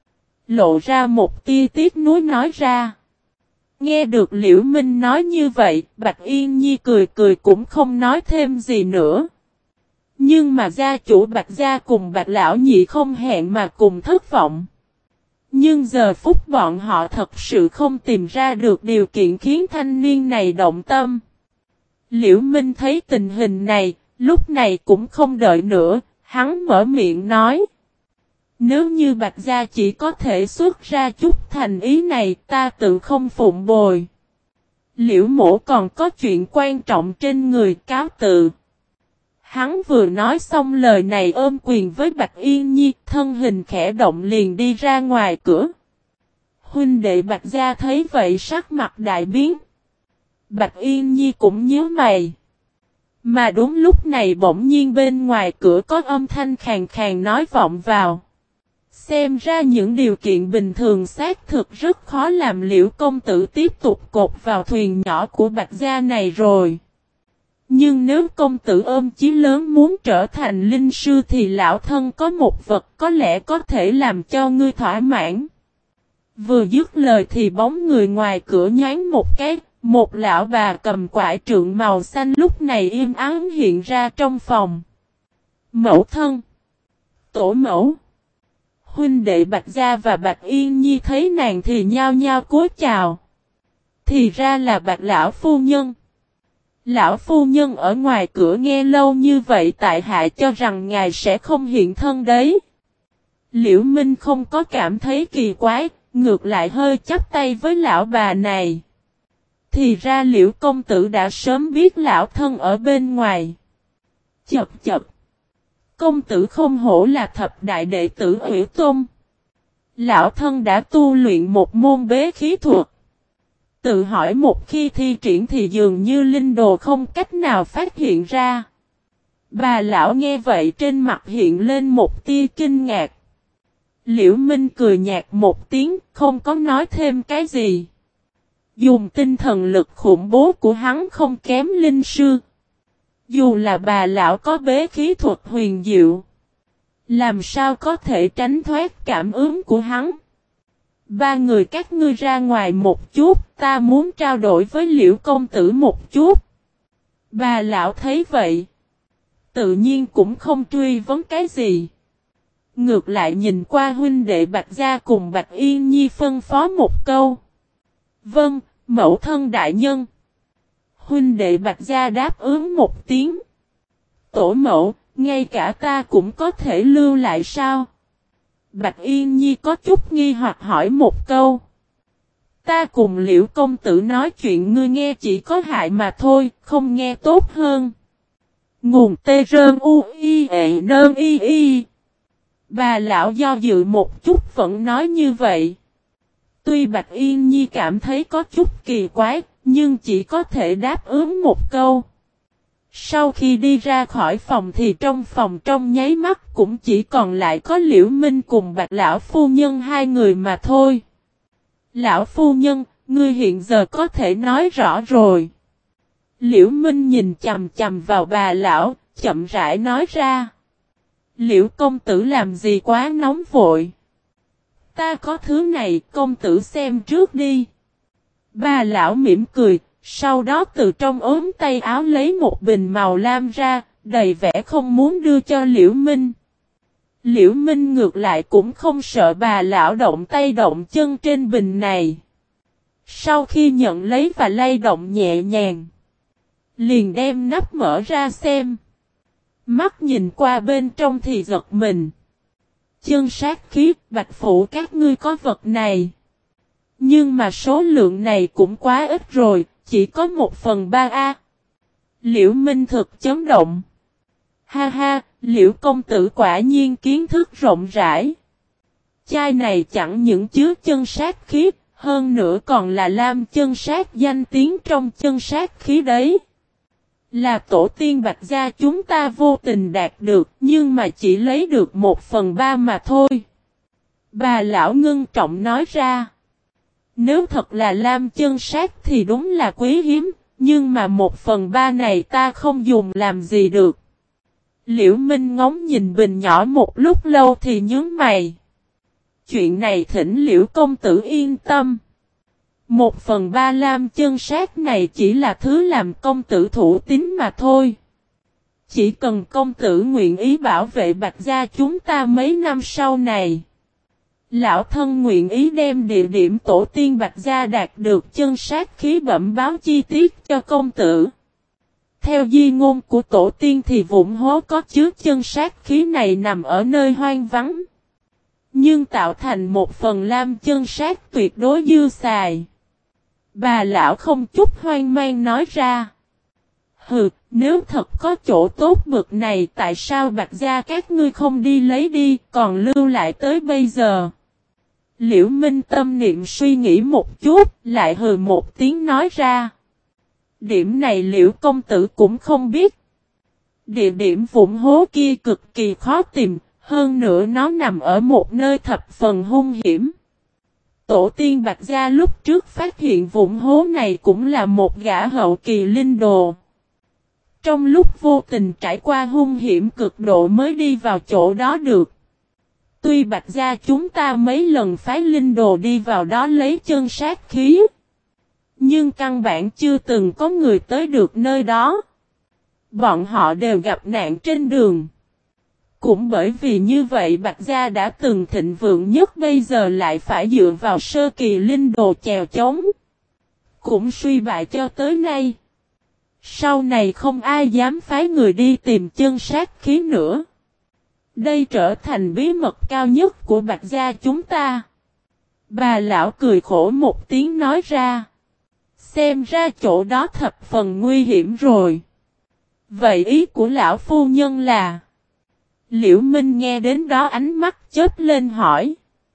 Lộ ra một tia tiếc nuối nói ra. Nghe được Liễu Minh nói như vậy, Bạch Yên Nhi cười cười cũng không nói thêm gì nữa. Nhưng mà gia chủ Bạch gia cùng Bạch lão nhị không hẹn mà cùng thất vọng. Nhưng giờ phút bọn họ thật sự không tìm ra được điều kiện khiến thanh niên này động tâm. Liễu Minh thấy tình hình này, lúc này cũng không đợi nữa, hắn mở miệng nói. Nếu như Bạch gia chỉ có thể xuất ra chút thành ý này, ta tự không phụng bồi. Liễu mổ còn có chuyện quan trọng trên người, cáo từ. Hắn vừa nói xong lời này ôm quyền với Bạch Yên Nhi, thân hình khẽ động liền đi ra ngoài cửa. Huynh đệ Bạch gia thấy vậy sắc mặt đại biến. Bạch Yên Nhi cũng nhíu mày. Mà đúng lúc này bỗng nhiên bên ngoài cửa có âm thanh khàn khàn nói vọng vào. Xem ra những điều kiện bình thường xác thực rất khó làm Liễu công tử tiếp tục cột vào thuyền nhỏ của Bạch gia này rồi. Nhưng nếu công tử ôm chí lớn muốn trở thành linh sư thì lão thân có một vật có lẽ có thể làm cho ngươi thỏa mãn. Vừa dứt lời thì bóng người ngoài cửa nhoáng một cái, một lão bà cầm quải trượng màu xanh lúc này im ắng hiện ra trong phòng. Mẫu thân, tổ mẫu, huynh đệ Bạch gia và Bạch Yên Nhi thấy nàng thì nhao nhao cúi chào. Thì ra là Bạch lão phu nhân. Lão phu nhân ở ngoài cửa nghe lâu như vậy tại hạ cho rằng ngài sẽ không hiện thân đấy. Liễu Minh không có cảm thấy kỳ quái, ngược lại hơi chắp tay với lão bà này. Thì ra Liễu công tử đã sớm biết lão thân ở bên ngoài. Chập chập. Công tử không hổ là thập đại đệ tử Hủy Tôn. Lão thân đã tu luyện một môn bế khí thuật. Tự hỏi một khi thi triển thì dường như linh đồ không cách nào phát hiện ra. Bà lão nghe vậy trên mặt hiện lên một tia kinh ngạc. Liễu Minh cười nhạt một tiếng, không có nói thêm cái gì. Dùng tinh thần lực khủng bố của hắn không kém linh sư. Dù là bà lão có bế khí thuật huyền diệu, làm sao có thể tránh thoát cảm ứng của hắn. Ba người các ngươi ra ngoài một chút, ta muốn trao đổi với Liễu công tử một chút. Bà lão thấy vậy, tự nhiên cũng không truy vấn cái gì. Ngược lại nhìn qua huynh đệ Bạch gia cùng Bạch Yên Nhi phân phó một câu. Vâng, Mẫu thân đại nhân. Huynh đệ Bạch Gia đáp ứng một tiếng. Tổ mẫu, ngay cả ta cũng có thể lưu lại sao? Bạch Yên Nhi có chút nghi hoặc hỏi một câu. Ta cùng Liễu công tử nói chuyện ngươi nghe chỉ có hại mà thôi, không nghe tốt hơn. Nguồn tê rơn u y ệ nơn y y. Bà lão do dự một chút vẫn nói như vậy. Tuy Bạch Yên Nhi cảm thấy có chút kỳ quái, nhưng chỉ có thể đáp ứng một câu. Sau khi đi ra khỏi phòng thì trong phòng trong nháy mắt cũng chỉ còn lại có Liễu Minh cùng Bạch lão phu nhân hai người mà thôi. Lão phu nhân, ngươi hiện giờ có thể nói rõ rồi. Liễu Minh nhìn chằm chằm vào bà lão, chậm rãi nói ra. Liễu công tử làm gì quá nóng vội. Ta có thứ này, công tử xem trước đi. Bà lão mỉm cười, sau đó từ trong ốm tay áo lấy một bình màu lam ra, đầy vẻ không muốn đưa cho Liễu Minh. Liễu Minh ngược lại cũng không sợ bà lão động tay động chân trên bình này. Sau khi nhận lấy và lay động nhẹ nhàng, liền đem nắp mở ra xem. Mắt nhìn qua bên trong thì giật mình. Chân sát khí, Bạch Phụ các ngươi có vật này. Nhưng mà số lượng này cũng quá ít rồi, chỉ có 1/3 a. Liễu Minh thực chấn động. Ha ha, Liễu công tử quả nhiên kiến thức rộng rãi. Chai này chẳng những chứa chân sát khí, hơn nữa còn là lam chân sát danh tiếng trong chân sát khí đấy. Là tổ tiên Bạch Gia chúng ta vô tình đạt được, nhưng mà chỉ lấy được 1/3 mà thôi. Bà lão ngưng trọng nói ra. Nếu thật là lam chân sát thì đúng là quý hiếm, nhưng mà 1/3 này ta không dùng làm gì được. Liễu Minh ngóng nhìn bình nhỏ một lúc lâu thì nhướng mày. Chuyện này thỉnh Liễu công tử yên tâm. 1/3 lam chân sát này chỉ là thứ làm công tử thủ tín mà thôi. Chỉ cần công tử nguyện ý bảo vệ Bạch Gia chúng ta mấy năm sau này. Lão thân nguyện ý đem địa điểm tổ tiên Bạch Gia đạt được chân sát khí bẩm báo chi tiết cho công tử. Theo di ngôn của tổ tiên thì vụn hố có chứa chân sát khí này nằm ở nơi hoang vắng. Nhưng tạo thành một phần lam chân sát tuyệt đối dư xài. Bà lão không chút hoang mang nói ra. Hừ, nếu thật có chỗ tốt bực này tại sao Bạch Gia các ngươi không đi lấy đi còn lưu lại tới bây giờ. Liễu Minh tâm niệm suy nghĩ một chút, lại hừ một tiếng nói ra. Điểm này Liễu công tử cũng không biết. Địa điểm vụn hố kia cực kỳ khó tìm, hơn nữa nó nằm ở một nơi thập phần hung hiểm. Tổ tiên Bạch Gia lúc trước phát hiện vụn hố này cũng là một gã hậu kỳ linh đồ. Trong lúc vô tình trải qua hung hiểm cực độ mới đi vào chỗ đó được. Tuy Bạch Gia chúng ta mấy lần phái linh đồ đi vào đó lấy chân sát khí. Nhưng căn bản chưa từng có người tới được nơi đó. Bọn họ đều gặp nạn trên đường. Cũng bởi vì như vậy Bạch Gia đã từng thịnh vượng nhất bây giờ lại phải dựa vào sơ kỳ linh đồ chèo chống. Cũng suy bại cho tới nay. Sau này không ai dám phái người đi tìm chân sát khí nữa. Đây trở thành bí mật cao nhất của Bạch Gia chúng ta. Bà lão cười khổ một tiếng nói ra. Xem ra chỗ đó thập phần nguy hiểm rồi. Vậy ý của lão phu nhân là. Liễu Minh nghe đến đó ánh mắt chớp lên hỏi.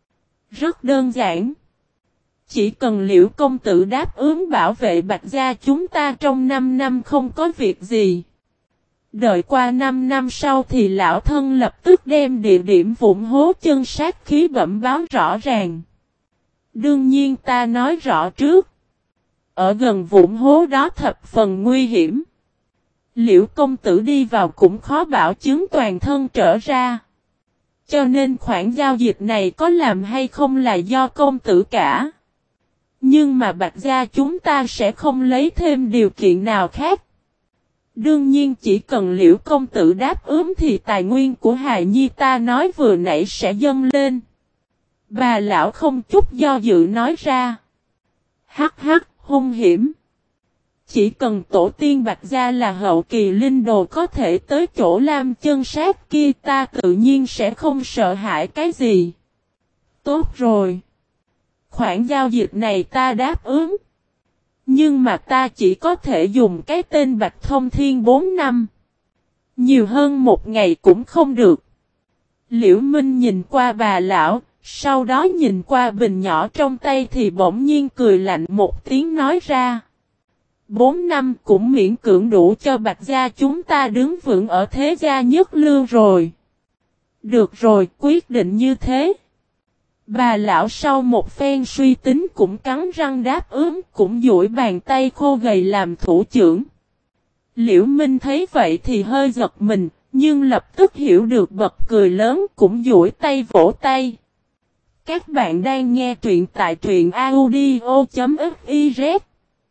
Rất đơn giản. Chỉ cần Liễu công tử đáp ứng bảo vệ Bạch Gia chúng ta trong 5 năm không có việc gì. Đợi qua 5 năm sau thì lão thân lập tức đem địa điểm vụn hố chân sát khí bẩm báo rõ ràng. Đương nhiên ta nói rõ trước. Ở gần vụn hố đó thập phần nguy hiểm. Liễu công tử đi vào cũng khó bảo chứng toàn thân trở ra. Cho nên khoản giao dịch này có làm hay không là do công tử cả. Nhưng mà Bạch Gia chúng ta sẽ không lấy thêm điều kiện nào khác. Đương nhiên chỉ cần Liễu công tử đáp ứng thì tài nguyên của hài nhi ta nói vừa nãy sẽ dâng lên. Bà lão không chút do dự nói ra. Hắc hắc, hung hiểm. Chỉ cần tổ tiên Bạch Gia là hậu kỳ linh đồ có thể tới chỗ Lam Chân Sát kia, ta tự nhiên sẽ không sợ hãi cái gì. Tốt rồi. Khoản giao dịch này ta đáp ứng. Nhưng mà ta chỉ có thể dùng cái tên Bạch Thông Thiên 4 năm. Nhiều hơn một ngày cũng không được. Liễu Minh nhìn qua bà lão, sau đó nhìn qua bình nhỏ trong tay thì bỗng nhiên cười lạnh một tiếng nói ra. 4 năm cũng miễn cưỡng đủ cho Bạch Gia chúng ta đứng vững ở thế gia nhất lưu rồi. Được rồi, quyết định như thế. Bà lão sau một phen suy tính cũng cắn răng đáp ứng, cũng duỗi bàn tay khô gầy làm thủ trưởng. Liễu Minh thấy vậy thì hơi giật mình, nhưng lập tức hiểu được bật cười lớn, cũng duỗi tay vỗ tay. Các bạn đang nghe truyện tại truyện audio.fiz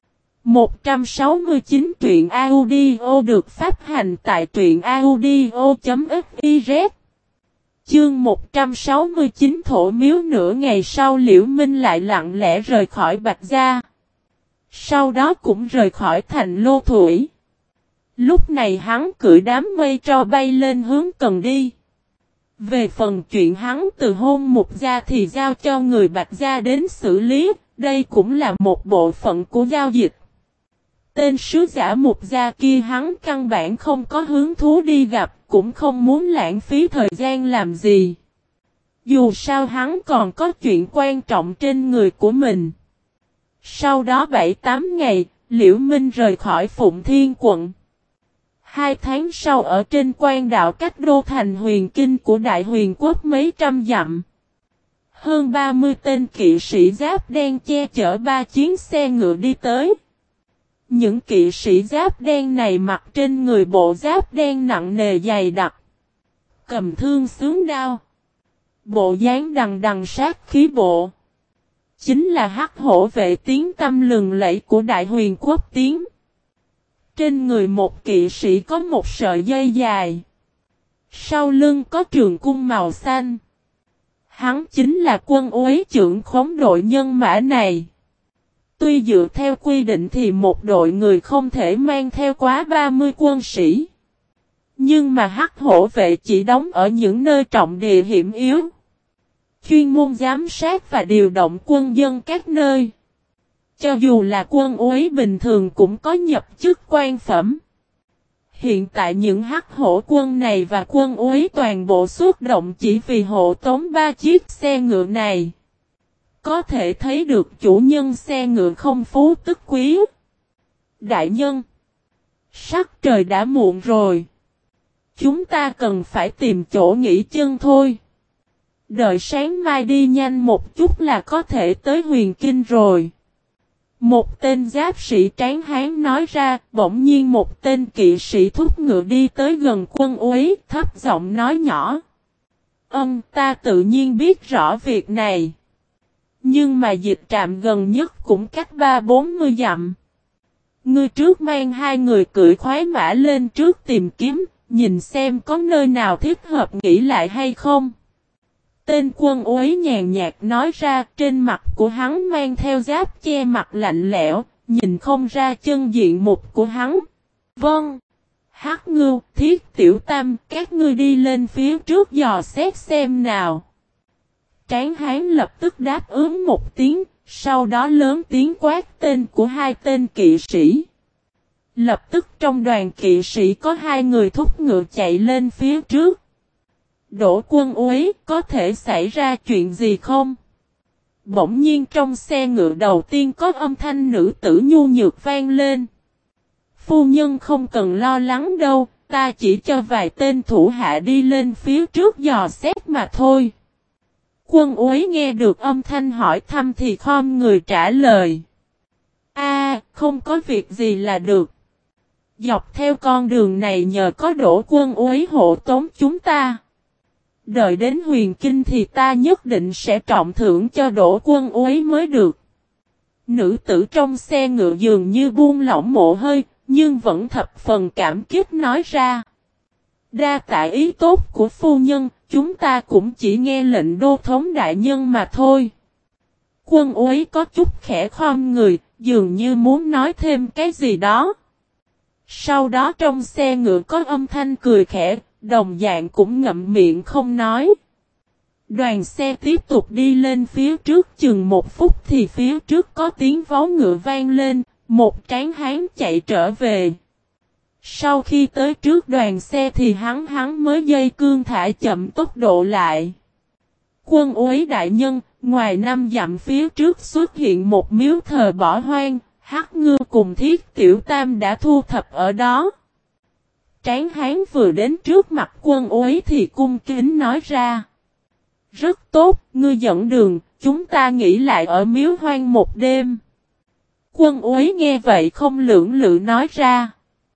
169 truyện audio được phát hành tại truyện audio.fiz. Chương 169 thổ miếu. Nửa ngày sau Liễu Minh lại lặng lẽ rời khỏi Bạch Gia. Sau đó cũng rời khỏi thành Lô Thủy. Lúc này hắn cưỡi đám mây tro bay lên hướng cần đi. Về phần chuyện hắn từ hôn Mục Gia thì giao cho người Bạch Gia đến xử lý, đây cũng là một bộ phận của giao dịch. Tên sứ giả Mục Gia kia hắn căn bản không có hứng thú đi gặp, cũng không muốn lãng phí thời gian làm gì. Dù sao hắn còn có chuyện quan trọng trên người của mình. Sau đó 7-8 ngày, Liễu Minh rời khỏi Phụng Thiên quận. 2 tháng sau ở trên quan đạo cách đô thành Huyền Kinh của Đại Huyền Quốc mấy trăm dặm. Hơn 30 tên kỵ sĩ giáp đen che chở 3 chiến xe ngựa đi tới. Những kỵ sĩ giáp đen này mặc trên người bộ giáp đen nặng nề dày đặc. Cầm thương xướng đao. Bộ dáng đằng đằng sát khí bộ. Chính là Hắc Hổ vệ tiếng tăm lừng lẫy của Đại Huyền Quốc tiếng. Trên người một kỵ sĩ có một sợi dây dài. Sau lưng có trường cung màu xanh. Hắn chính là quân úy trưởng khống đội nhân mã này. Tuy dựa theo quy định thì một đội người không thể mang theo quá 30 quân sĩ. Nhưng mà Hắc Hổ vệ chỉ đóng ở những nơi trọng địa hiểm yếu. Chuyên môn giám sát và điều động quân dân các nơi. Cho dù là quân úy bình thường cũng có nhập chức quan phẩm. Hiện tại những Hắc Hổ quân này và quân úy toàn bộ xuất động chỉ vì hộ tống 3 chiếc xe ngựa này. Có thể thấy được chủ nhân xe ngựa không phú tức quý. Đại nhân, sắc trời đã muộn rồi. Chúng ta cần phải tìm chỗ nghỉ chân thôi. Đợi sáng mai đi nhanh một chút là có thể tới Huyền Kinh rồi. Một tên giáp sĩ tráng hán nói ra, bỗng nhiên một tên kỵ sĩ thúc ngựa đi tới gần quân úy, thấp giọng nói nhỏ. Ta tự nhiên biết rõ việc này. Nhưng mà dịch trạm gần nhất cũng cách 30-40 dặm. Ngươi trước mang 2 người cưỡi khoái mã lên trước tìm kiếm, nhìn xem có nơi nào thích hợp nghỉ lại hay không. Tên quân úy nhàn nhạt nói ra, trên mặt của hắn mang theo giáp che mặt lạnh lẽo, nhìn không ra chân diện mục của hắn. Vâng. Hắc Ngưu, Thiết Tiểu Tam, các ngươi đi lên phía trước dò xét xem nào. Tráng hán lập tức đáp ứng một tiếng, sau đó lớn tiếng quát tên của 2 tên kỵ sĩ. Lập tức trong đoàn kỵ sĩ có 2 người thúc ngựa chạy lên phía trước. Đỗ quân úy, có thể xảy ra chuyện gì không? Bỗng nhiên trong xe ngựa đầu tiên có âm thanh nữ tử nhu nhược vang lên. Phu nhân không cần lo lắng đâu, ta chỉ cho vài tên thủ hạ đi lên phía trước dò xét mà thôi. Quân úy nghe được âm thanh hỏi thăm thì khom người trả lời. Không có việc gì là được. Dọc theo con đường này nhờ có Đỗ quân úy hộ tống chúng ta. Đợi đến Huyền Kinh thì ta nhất định sẽ trọng thưởng cho Đỗ quân úy mới được. Nữ tử trong xe ngựa dường như buông lỏng mộ hơi, nhưng vẫn thập phần cảm kích nói ra. Đa tạ ý tốt của phu nhân, chúng ta cũng chỉ nghe lệnh đô thống đại nhân mà thôi. Quân úy có chút khẽ khom người, dường như muốn nói thêm cái gì đó. Sau đó trong xe ngựa có âm thanh cười khẽ, đồng dạng cũng ngậm miệng không nói. Đoàn xe tiếp tục đi lên phía trước chừng 1 phút thì phía trước có tiếng vó ngựa vang lên, một tráng hán chạy trở về. Sau khi tới trước đoàn xe thì hắn mới dây cương thả chậm tốc độ lại. Quân úy đại nhân, ngoài 5 dặm phía trước xuất hiện một miếu thờ bỏ hoang, Hắc Ngư cùng Thiết Tiểu Tam đã thu thập ở đó. Tráng hán vừa đến trước mặt quân úy thì cung kính nói ra. Rất tốt, ngươi dẫn đường, chúng ta nghỉ lại ở miếu hoang một đêm. Quân úy nghe vậy không lưỡng lự nói ra.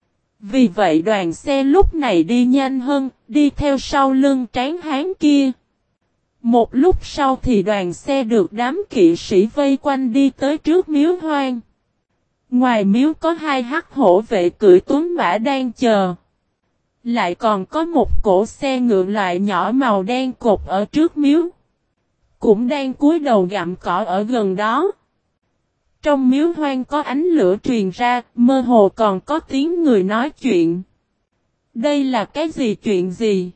Vì vậy đoàn xe lúc này đi nhanh hơn, đi theo sau lưng tráng hán kia. Một lúc sau thì đoàn xe được đám kỵ sĩ vây quanh đi tới trước miếu hoang. Ngoài miếu có 2 hắc hổ vệ cưỡi tuấn mã đang chờ. Lại còn có một cỗ xe ngựa loại nhỏ màu đen cột ở trước miếu. Cũng đang cúi đầu gặm cỏ ở gần đó. Trong miếu hoang có ánh lửa truyền ra, mơ hồ còn có tiếng người nói chuyện. Đây là cái gì chuyện gì?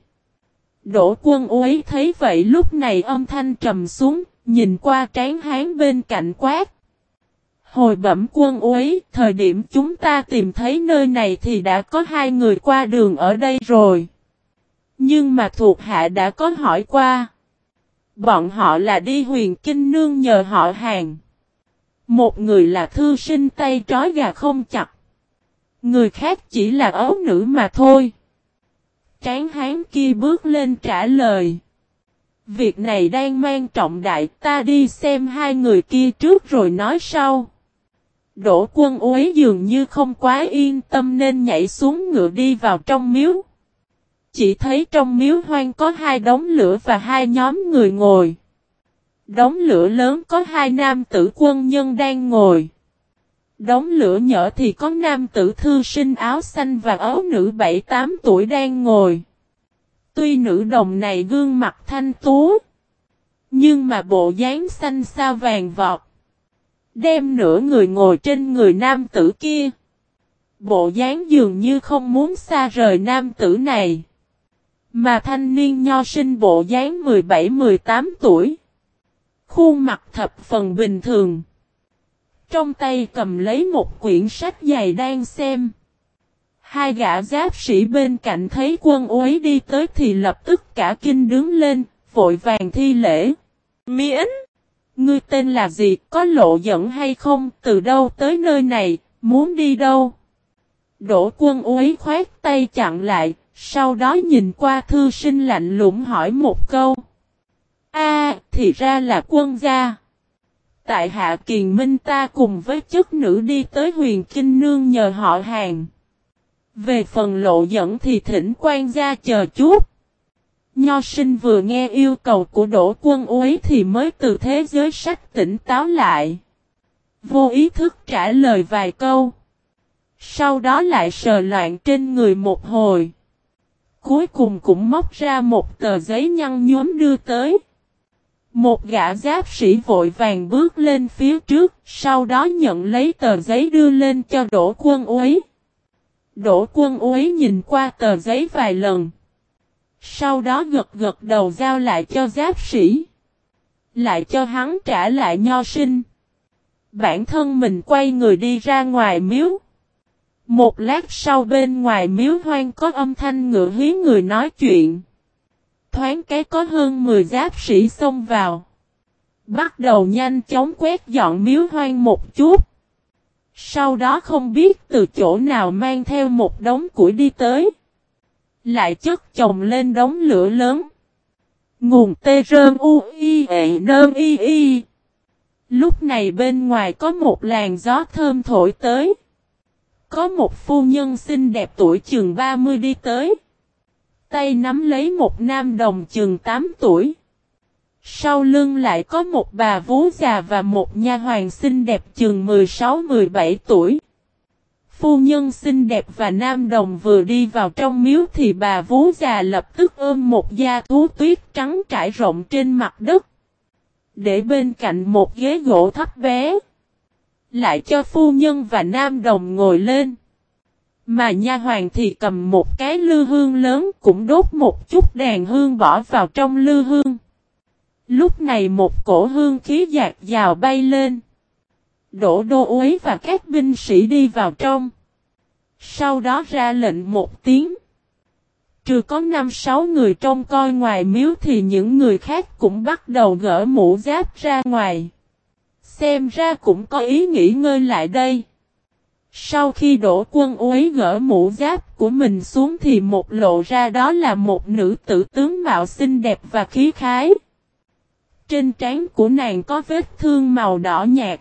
Đỗ Quân Úy thấy vậy lúc này âm thanh trầm xuống, nhìn qua tráng hán bên cạnh quát. Hồi bẩm Quân Úy, thời điểm chúng ta tìm thấy nơi này thì đã có 2 người qua đường ở đây rồi. Nhưng mà thuộc hạ đã có hỏi qua. Bọn họ là đi Huyền Kinh nương nhờ họ Hàng. Một người là thư sinh tay trói gà không chặt. Người khác chỉ là ấu nữ mà thôi. Tráng hán kia bước lên trả lời. Việc này đang mang trọng đại, ta đi xem 2 người kia trước rồi nói sau. Đỗ Quân Úy dường như không quá yên tâm nên nhảy xuống ngựa đi vào trong miếu. Chỉ thấy trong miếu hoang có 2 đống lửa và 2 nhóm người ngồi. Đống lửa lớn có 2 nam tử quân nhân đang ngồi. Đống lửa nhỏ thì có nam tử thư sinh áo xanh và ấu nữ 7-8 tuổi đang ngồi. Tuy nữ đồng này gương mặt thanh tú, nhưng mà bộ dáng xanh xao vàng vọt. Đem nửa người ngồi trên người nam tử kia. Bộ dáng dường như không muốn xa rời nam tử này. Mà thanh niên nho sinh bộ dáng 17-18 tuổi. Khuôn mặt thập phần bình thường. Trong tay cầm lấy một quyển sách dày đang xem. 2 gã giáp sĩ bên cạnh thấy Quân Úy đi tới thì lập tức cả kinh đứng lên, vội vàng thi lễ. Miễn! Ngươi tên là gì, có lộ dẫn hay không, từ đâu tới nơi này, muốn đi đâu? Đỗ Quân Úy khoát tay chặn lại, sau đó nhìn qua thư sinh lạnh lùng hỏi một câu. Thì ra là quân gia. Tại hạ Kiền Minh ta cùng với chức nữ đi tới Huyền Kinh nương nhờ họ Hàng. Về phần lộ dẫn thì thỉnh quan gia chờ chút. Nho sinh vừa nghe yêu cầu của Đỗ Quân Úy thì mới từ thế giới sách tỉnh táo lại. Vô ý thức trả lời vài câu. Sau đó lại sờ loạn trên người một hồi. Cuối cùng cũng móc ra một tờ giấy nhăn nhúm đưa tới. Một gã giáp sĩ vội vàng bước lên phía trước, sau đó nhận lấy tờ giấy đưa lên cho Đỗ Quân Úy. Đỗ Quân Úy nhìn qua tờ giấy vài lần. Sau đó gật gật đầu giao lại cho giáp sĩ. Lại cho hắn trả lại nho sinh. Bản thân mình quay người đi ra ngoài miếu. Một lát sau bên ngoài miếu hoang có âm thanh ngựa hí người nói chuyện. Thoáng cái có hơn 10 giáp sĩ xông vào. Bắt đầu nhanh chóng quét dọn miếu hoang một chút. Sau đó không biết từ chỗ nào mang theo một đống củi đi tới. Lại chất chồng lên đống lửa lớn. Nguồn tê rơm u y ệ nơm y y. Lúc này bên ngoài có một làn gió thơm thổi tới. Có một phu nhân xinh đẹp tuổi chừng 30 đi tới. Tay nắm lấy một nam đồng chừng 8 tuổi. Sau lưng lại có một bà vú già và một nha hoàn xinh đẹp chừng 16-17 tuổi. Phu nhân xinh đẹp và nam đồng vừa đi vào trong miếu thì bà vú già lập tức ôm một da thú tuyết trắng trải rộng trên mặt đất. Để bên cạnh một ghế gỗ thấp bé. lại cho phu nhân và nam đồng ngồi lên. Mà nha hoàn thì cầm một cái lư hương lớn cũng đốt một chút đàn hương bỏ vào trong lư hương. Lúc này một cổ hương khí dạt dào bay lên. Đỗ Đô Uế và các binh sĩ đi vào trong. Sau đó ra lệnh một tiếng. Trừ có 5-6 người trông coi ngoài miếu thì những người khác cũng bắt đầu gỡ mũ giáp ra ngoài. Xem ra cũng có ý nghỉ ngơi lại đây. Sau khi Đỗ Quân Uế gỡ mũ giáp của mình xuống thì một lộ ra đó là một nữ tử tướng mạo xinh đẹp và khí khái. Trên trán của nàng có vết thương màu đỏ nhạt.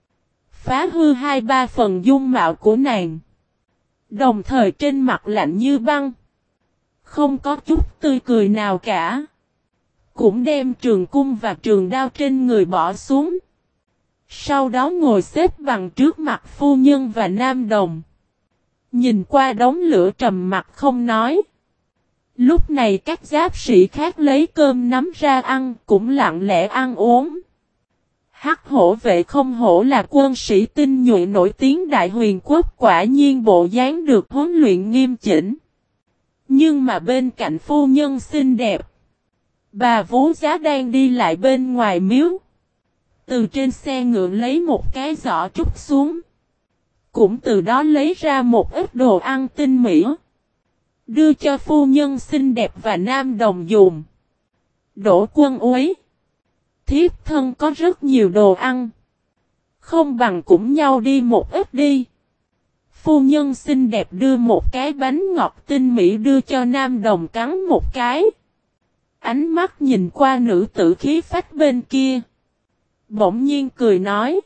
Phá hư 2-3 phần dung mạo của nàng. Đồng thời trên mặt lạnh như băng. Không có chút tươi cười nào cả. Cũng đem trường cung và trường đao trên người bỏ xuống. Sau đó ngồi xếp bằng trước mặt phu nhân và nam đồng. Nhìn qua đống lửa trầm mặt không nói. Lúc này các giáp sĩ khác lấy cơm nắm ra ăn cũng lặng lẽ ăn uống. Hắc hổ vệ không hổ là quân sĩ tinh nhuệ nổi tiếng Đại Huyền Quốc, quả nhiên bộ dáng được huấn luyện nghiêm chỉnh. Nhưng mà bên cạnh phu nhân xinh đẹp, bà Vú Giá đang đi lại bên ngoài miếu. Từ trên xe ngựa lấy một cái giỏ trúc xuống. Cũng từ đó lấy ra một ít đồ ăn tinh mỹ. Đưa cho phu nhân xinh đẹp và nam đồng dùng. Đỗ Quân Uế, thiếp thân có rất nhiều đồ ăn. Không bằng cũng nhau đi một ít đi. Phu nhân xinh đẹp đưa một cái bánh ngọt tinh mỹ đưa cho nam đồng cắn một cái. Ánh mắt nhìn qua nữ tử khí phách bên kia. Bỗng nhiên cười nói.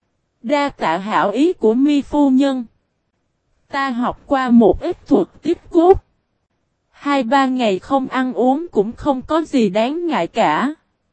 Đa tạ hảo ý của mi phu nhân. Ta học qua một ít thuật tiếp cốt. 2-3 ngày không ăn uống cũng không có gì đáng ngại cả.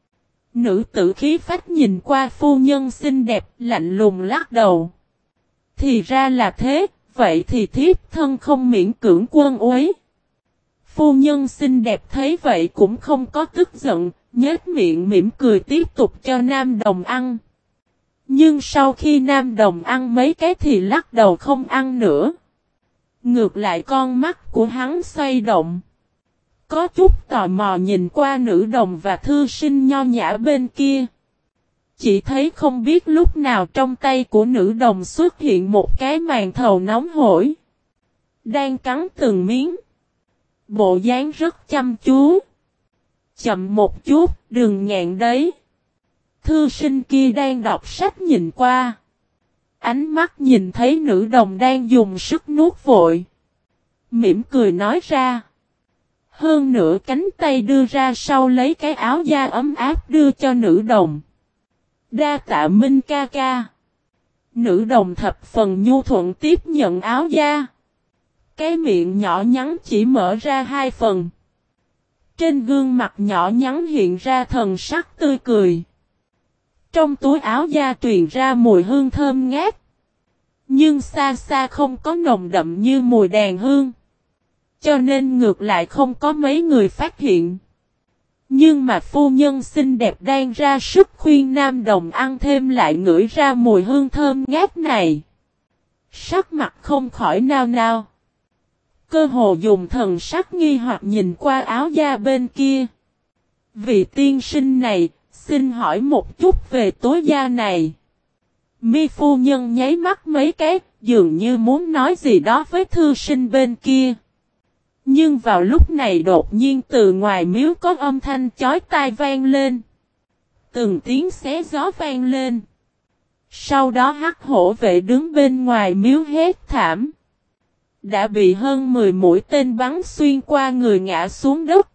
Nữ tử khí phách nhìn qua phu nhân xinh đẹp lạnh lùng lắc đầu. Thì ra là thế, vậy thì thiếp thân không miễn cưỡng Quân Uế. Phu nhân xinh đẹp thấy vậy cũng không có tức giận, nhếch miệng mỉm cười tiếp tục cho nam đồng ăn. Nhưng sau khi nam đồng ăn mấy cái thì lắc đầu không ăn nữa. Ngược lại con mắt của hắn xoay động. Có chút tò mò nhìn qua nữ đồng và thư sinh nho nhã bên kia. Chỉ thấy không biết lúc nào trong tay của nữ đồng xuất hiện một cái màn thầu nóng hổi. Đang cắn từng miếng. Bộ dáng rất chăm chú. Chậm một chút, đừng ngẹn đấy. Thư sinh kia đang đọc sách nhìn qua. Ánh mắt nhìn thấy nữ đồng đang dùng sức nuốt vội. Mỉm cười nói ra. Hơn nữa cánh tay đưa ra sau lấy cái áo da ấm áp đưa cho nữ đồng. Đa tạ Minh ca ca. Nữ đồng thập phần nhu thuận tiếp nhận áo da. Cái miệng nhỏ nhắn chỉ mở ra 2 phần. Trên gương mặt nhỏ nhắn hiện ra thần sắc tươi cười. Trong túi áo da truyền ra mùi hương thơm ngát. Nhưng xa xa không có nồng đậm như mùi đàn hương. Cho nên ngược lại không có mấy người phát hiện. Nhưng mà phu nhân xinh đẹp đang ra sức khuyên nam đồng ăn thêm lại ngửi ra mùi hương thơm ngát này. Sắc mặt không khỏi nao nao. Cơ hồ dùng thần sắc nghi hoặc nhìn qua áo da bên kia. Vị tiên sinh này, xin hỏi một chút về túi da này. Mi phu nhân nháy mắt mấy cái, dường như muốn nói gì đó với thư sinh bên kia. Nhưng vào lúc này đột nhiên từ ngoài miếu có âm thanh chói tai vang lên. Từng tiếng xé gió vang lên. Sau đó hắc hổ vệ đứng bên ngoài miếu hét thảm. Đã bị hơn 10 mũi tên bắn xuyên qua người ngã xuống đất.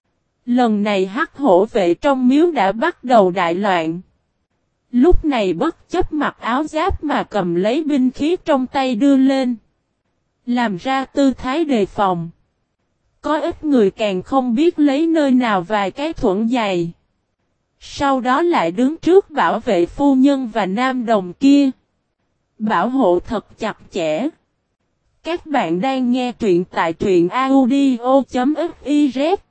Lần này hắc hổ vệ trong miếu đã bắt đầu đại loạn. Lúc này bất chấp mặc áo giáp mà cầm lấy binh khí trong tay đưa lên. Làm ra tư thái đề phòng. Có ít người càng không biết lấy nơi nào vài cái thuẫn dày. Sau đó lại đứng trước bảo vệ phu nhân và nam đồng kia. Bảo hộ thật chặt chẽ. Các bạn đang nghe truyện tại truyện audio.fiz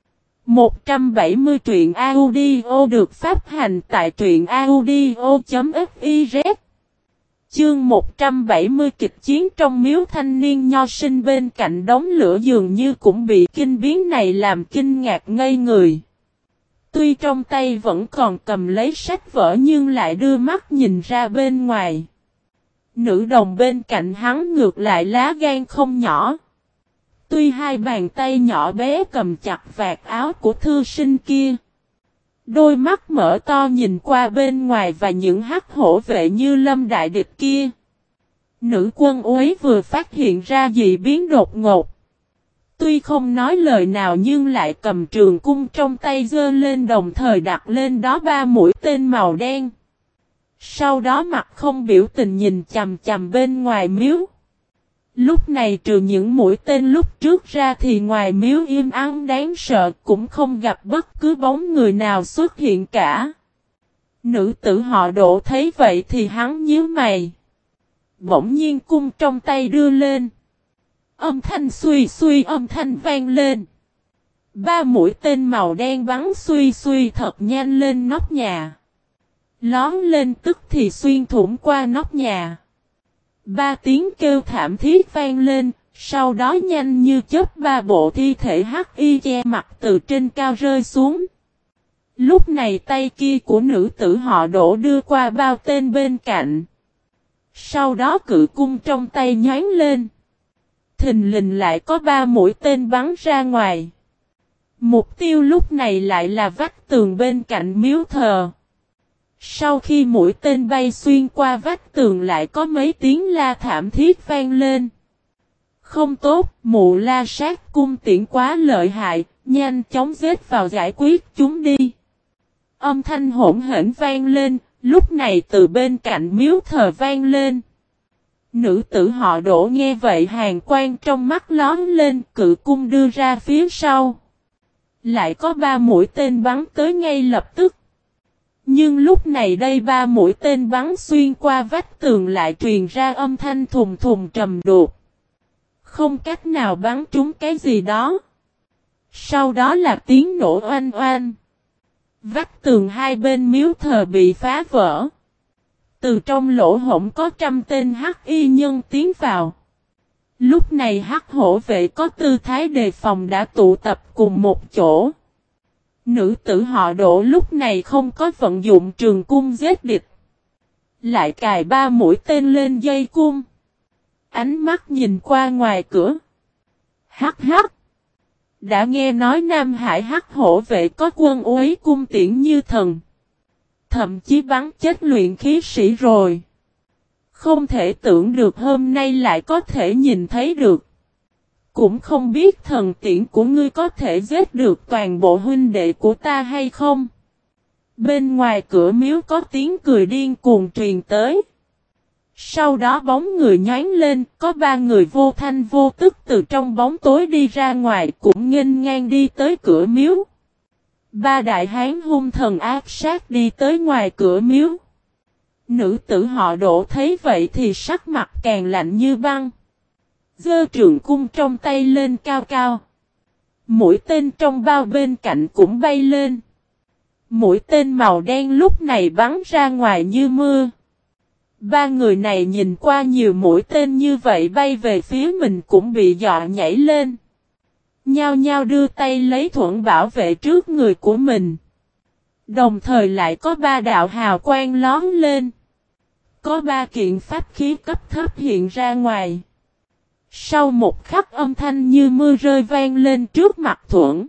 170 truyện audio được phát hành tại truyện audio.fiz Chương 170 kịch chiến trong miếu. Thanh niên nho sinh bên cạnh đống lửa dường như cũng bị kinh biến này làm kinh ngạc ngây người. Tuy trong tay vẫn còn cầm lấy sách vở nhưng lại đưa mắt nhìn ra bên ngoài. Nữ đồng bên cạnh hắn ngược lại lá gan không nhỏ. Tuy hai bàn tay nhỏ bé cầm chặt vạt áo của thư sinh kia. Đôi mắt mở to nhìn qua bên ngoài và những hắc hổ vệ như lâm đại địch kia. Nữ quân úy vừa phát hiện ra dị biến đột ngột. Tuy không nói lời nào nhưng lại cầm trường cung trong tay giơ lên đồng thời đặt lên đó 3 mũi tên màu đen. Sau đó mặt không biểu tình nhìn chằm chằm bên ngoài miếu. Lúc này trừ những mũi tên lúc trước ra thì ngoài miếu im ắng đáng sợ cũng không gặp bất cứ bóng người nào xuất hiện cả. Nữ tử họ Đỗ thấy vậy thì hắn nhíu mày. Bỗng nhiên cung trong tay đưa lên. Âm thanh suy suy âm thanh vang lên. 3 mũi tên màu đen bắn suy suy thật nhanh lên nóc nhà. Lón lên tức thì xuyên thủng qua nóc nhà. 3 tiếng kêu thảm thiết vang lên, sau đó nhanh như chớp 3 bộ thi thể hắc y che mặt từ trên cao rơi xuống. Lúc này tay kia của nữ tử họ Đỗ đưa qua bao tên bên cạnh. Sau đó cự cung trong tay nhoáng lên. Thình lình lại có 3 mũi tên bắn ra ngoài. Mục tiêu lúc này lại là vách tường bên cạnh miếu thờ. Sau khi mũi tên bay xuyên qua vách tường lại có mấy tiếng la thảm thiết vang lên. Không tốt, mụ La Sát cung tiễn quá lợi hại, nhanh chóng giết vào giải quyết chúng đi. Âm thanh hỗn hển vang lên, lúc này từ bên cạnh miếu thờ vang lên. Nữ tử họ Đỗ nghe vậy hàn quang trong mắt lóm lên, cự cung đưa ra phía sau. Lại có 3 mũi tên bắn tới ngay lập tức. Nhưng lúc này đây 3 mũi tên bắn xuyên qua vách tường lại truyền ra âm thanh thùng thùng trầm đục. Không cách nào bắn trúng cái gì đó. Sau đó là tiếng nổ oanh oanh. Vách tường hai bên miếu thờ bị phá vỡ. Từ trong lỗ hổng có 100 tên hắc y nhân tiến vào. Lúc này hắc hổ vệ có tư thái đề phòng đã tụ tập cùng một chỗ. Nữ tử họ Đỗ lúc này không có vận dụng trường cung giết địch. Lại cài 3 mũi tên lên dây cung. Ánh mắt nhìn qua ngoài cửa. Hắc hắc. Đã nghe nói Nam Hải hắc hổ vệ có quân úy cung tiễn như thần. Thậm chí bắn chết luyện khí sĩ rồi. Không thể tưởng được hôm nay lại có thể nhìn thấy được. Cũng không biết thần tiễn của ngươi có thể giết được toàn bộ huynh đệ của ta hay không. Bên ngoài cửa miếu có tiếng cười điên cuồng truyền tới. Sau đó bóng người nhoáng lên, có 3 người vô thanh vô tức từ trong bóng tối đi ra ngoài cũng nghênh ngang đi tới cửa miếu. 3 đại hán hung thần ác sát đi tới ngoài cửa miếu. Nữ tử họ Đỗ thấy vậy thì sắc mặt càng lạnh như băng. Giơ trường cung trong tay lên cao cao. Mũi tên trong bao bên cạnh cũng bay lên. Mũi tên màu đen lúc này bắn ra ngoài như mưa. 3 người này nhìn qua nhiều mũi tên như vậy bay về phía mình cũng bị dọa nhảy lên. Nhao nhao đưa tay lấy thuẫn bảo vệ trước người của mình. Đồng thời lại có 3 đạo hào quang lóm lên. Có 3 kiện pháp khí cấp thấp hiện ra ngoài. Sau một khắc âm thanh như mưa rơi vang lên trước mặt thuẫn.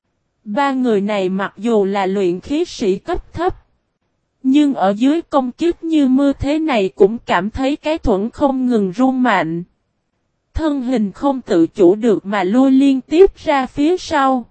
3 người này mặc dù là luyện khí sĩ cấp thấp. Nhưng ở dưới công kích như mưa thế này cũng cảm thấy cái thuẫn không ngừng rung mạnh. Thân hình không tự chủ được mà lui liên tiếp ra phía sau.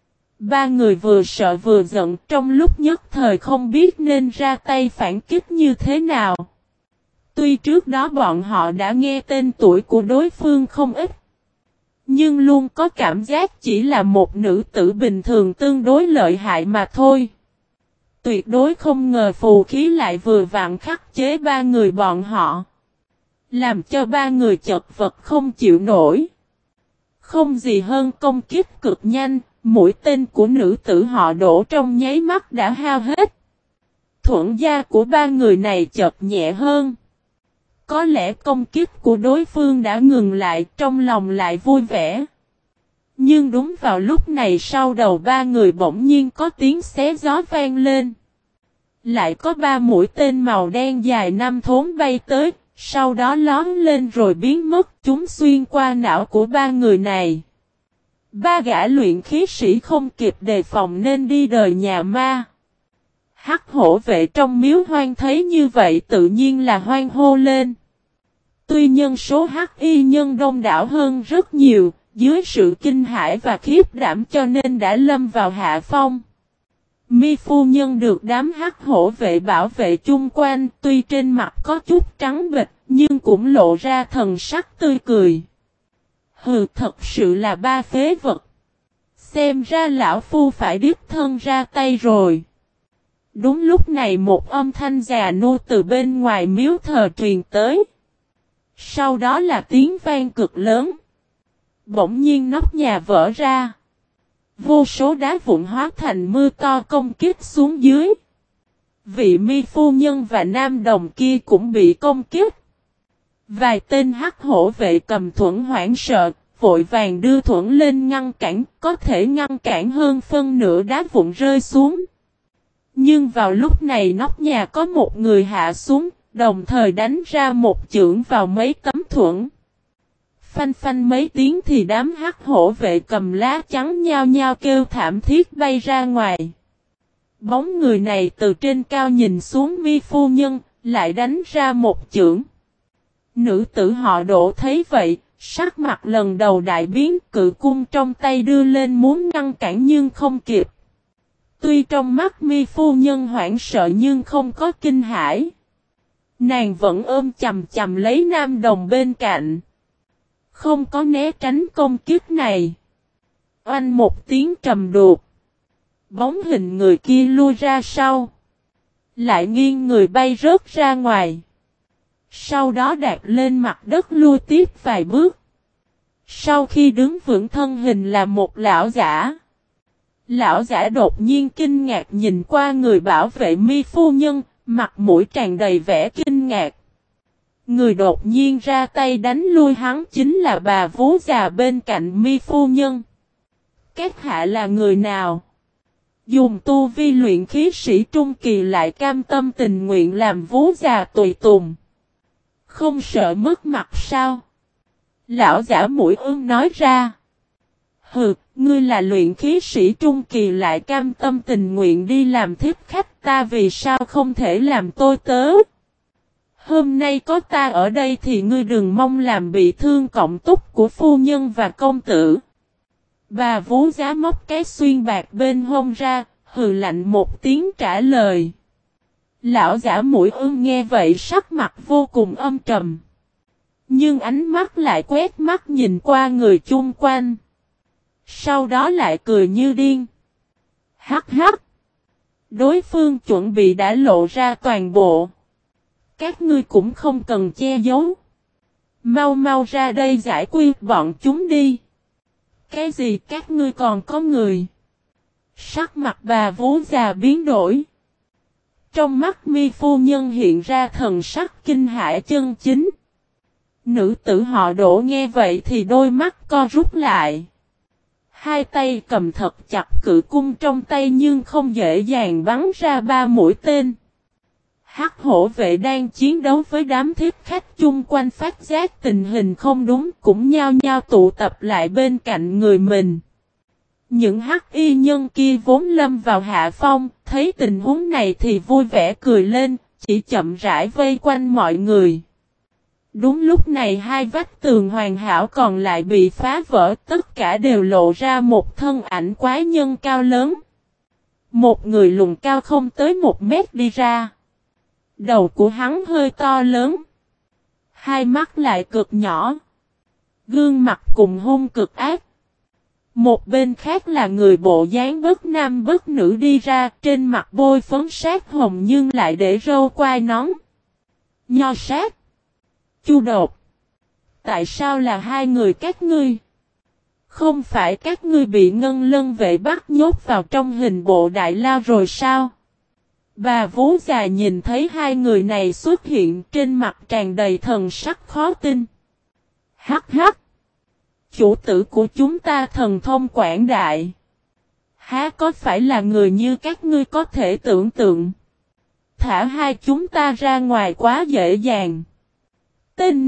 3 người vừa sợ vừa giận trong lúc nhất thời không biết nên ra tay phản kích như thế nào. Tuy trước đó bọn họ đã nghe tên tuổi của đối phương không ít. Nhưng luôn có cảm giác chỉ là một nữ tử bình thường tương đối lợi hại mà thôi. Tuyệt đối không ngờ phù khí lại vừa vặn khắc chế 3 người bọn họ. Làm cho 3 người chật vật không chịu nổi. Không gì hơn công kích cực nhanh, mũi tên của nữ tử họ Đỗ trong nháy mắt đã hao hết. Thuẫn gia của 3 người này chật nhẹ hơn. Có lẽ công kích của đối phương đã ngừng lại, trong lòng lại vui vẻ. Nhưng đúng vào lúc này sau đầu ba người bỗng nhiên có tiếng xé gió vang lên. Lại có ba mũi tên màu đen dài 5 thốn bay tới, sau đó lóm lên rồi biến mất, chúng xuyên qua não của ba người này. Ba gã luyện khí sĩ không kịp đề phòng nên đi đời nhà ma. Hắc hổ vệ trong miếu hoang thấy như vậy tự nhiên là hoan hô lên. Tuy nhân số hắc y nhân đông đảo hơn rất nhiều, dưới sự kinh hãi và khiếp đảm cho nên đã lâm vào hạ phong. Mi phu nhân được đám hắc hổ vệ bảo vệ chung quanh, tuy trên mặt có chút trắng bệch, nhưng cũng lộ ra thần sắc tươi cười. Hừ, thật sự là ba phế vật. Xem ra lão phu phải đích thân ra tay rồi. Đúng lúc này một âm thanh già nua từ bên ngoài miếu thờ truyền tới. Sau đó là tiếng vang cực lớn. Bỗng nhiên nóc nhà vỡ ra. Vô số đá vụn hóa thành mưa to công kích xuống dưới. Vị mi phu nhân và nam đồng kia cũng bị công kích. Vài tên hắc hổ vệ cầm thuẫn hoảng sợ, vội vàng đưa thuẫn lên ngăn cản, có thể ngăn cản hơn phân nửa đá vụn rơi xuống. Nhưng vào lúc này nóc nhà có một người hạ xuống, đồng thời đánh ra một chưởng vào mấy tấm thuẫn. Phanh phanh mấy tiếng thì đám hắc hổ vệ cầm lá trắng nhao nhao kêu thảm thiết bay ra ngoài. Bóng người này từ trên cao nhìn xuống mi phu nhân, lại đánh ra một chưởng. Nữ tử họ Đỗ thấy vậy, sắc mặt lần đầu đại biến, cự cung trong tay đưa lên muốn ngăn cản nhưng không kịp. Tuy trong mắt mi phu nhân hoảng sợ nhưng không có kinh hãi. Nàng vẫn ôm chầm chầm lấy nam đồng bên cạnh. Không có né tránh công kích này. Oanh một tiếng trầm đục. Bóng hình người kia lui ra sau. Lại nghiêng người bay rớt ra ngoài. Sau đó đạp lên mặt đất lui tiếp vài bước. Sau khi đứng vững thân hình là một lão giả. Lão giả đột nhiên kinh ngạc nhìn qua người bảo vệ mi phu nhân, mặt mũi tràn đầy vẻ kinh ngạc. Người đột nhiên ra tay đánh lui hắn chính là bà vú già bên cạnh mi phu nhân. Các hạ là người nào? Dùng tu vi luyện khí sĩ trung kỳ lại cam tâm tình nguyện làm vú già tùy tùng. Không sợ mất mặt sao? Lão giả mũi ương nói ra. Hừ, ngươi là luyện khí sĩ trung kỳ lại cam tâm tình nguyện đi làm thiếp khách, ta vì sao không thể làm tôi tớ? Hôm nay có ta ở đây thì ngươi đừng mong làm bị thương cộng túc của phu nhân và công tử. Bà vú giá móc cái xuyên bạc bên hông ra, hừ lạnh một tiếng trả lời. Lão giả mũi ương nghe vậy sắc mặt vô cùng âm trầm. Nhưng ánh mắt lại quét mắt nhìn qua người chung quanh. Sau đó lại cười như điên. Hắc hắc. Đối phương chuẩn bị đã lộ ra toàn bộ. Các ngươi cũng không cần che giấu. Mau mau ra đây giải quyết bọn chúng đi. Cái gì các ngươi còn có người? Sắc mặt bà vú già biến đổi. Trong mắt mi phu nhân hiện ra thần sắc kinh hãi chân chính. Nữ tử họ Đỗ nghe vậy thì đôi mắt co rút lại. Hai tay cầm thật chặt cự cung trong tay nhưng không dễ dàng bắn ra ba mũi tên. Hắc hổ vệ đang chiến đấu với đám thiếp khách chung quanh phát giác tình hình không đúng cũng nhao nhao tụ tập lại bên cạnh người mình. Những hắc y nhân kia vốn lâm vào hạ phong, thấy tình huống này thì vui vẻ cười lên, chỉ chậm rãi vây quanh mọi người. Đúng lúc này hai vách tường hoàn hảo còn lại bị phá vỡ, tất cả đều lộ ra một thân ảnh quái nhân cao lớn. Một người lùn cao không tới 1 mét đi ra. Đầu của hắn hơi to lớn. Hai mắt lại cực nhỏ. Gương mặt cùng hung cực ác. Một bên khác là người bộ dáng bất nam bất nữ đi ra, trên mặt bôi phấn sát hồng nhưng lại để râu quai nón. Nho sát. Chu đột. Tại sao là hai người các ngươi? Không phải các ngươi bị ngân lân vệ bắt nhốt vào trong hình bộ đại lao rồi sao? Bà vú già nhìn thấy hai người này xuất hiện trên mặt tràn đầy thần sắc khó tin. Hắc hắc! Chủ tử của chúng ta thần thông quảng đại. Há có phải là người như các ngươi có thể tưởng tượng. Thả hai chúng ta ra ngoài quá dễ dàng. Tên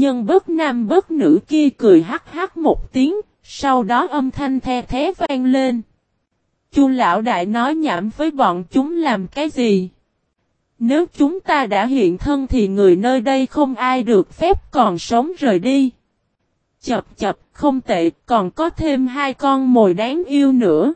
nam bất nữ kia cười hắc hắc một tiếng, sau đó âm thanh the thé vang lên. Chu lão đại nói nhảm với bọn chúng làm cái gì? Nếu chúng ta đã hiện thân thì người nơi đây không ai được phép còn sống rời đi. Chập chập, không tệ, còn có thêm hai con mồi đáng yêu nữa.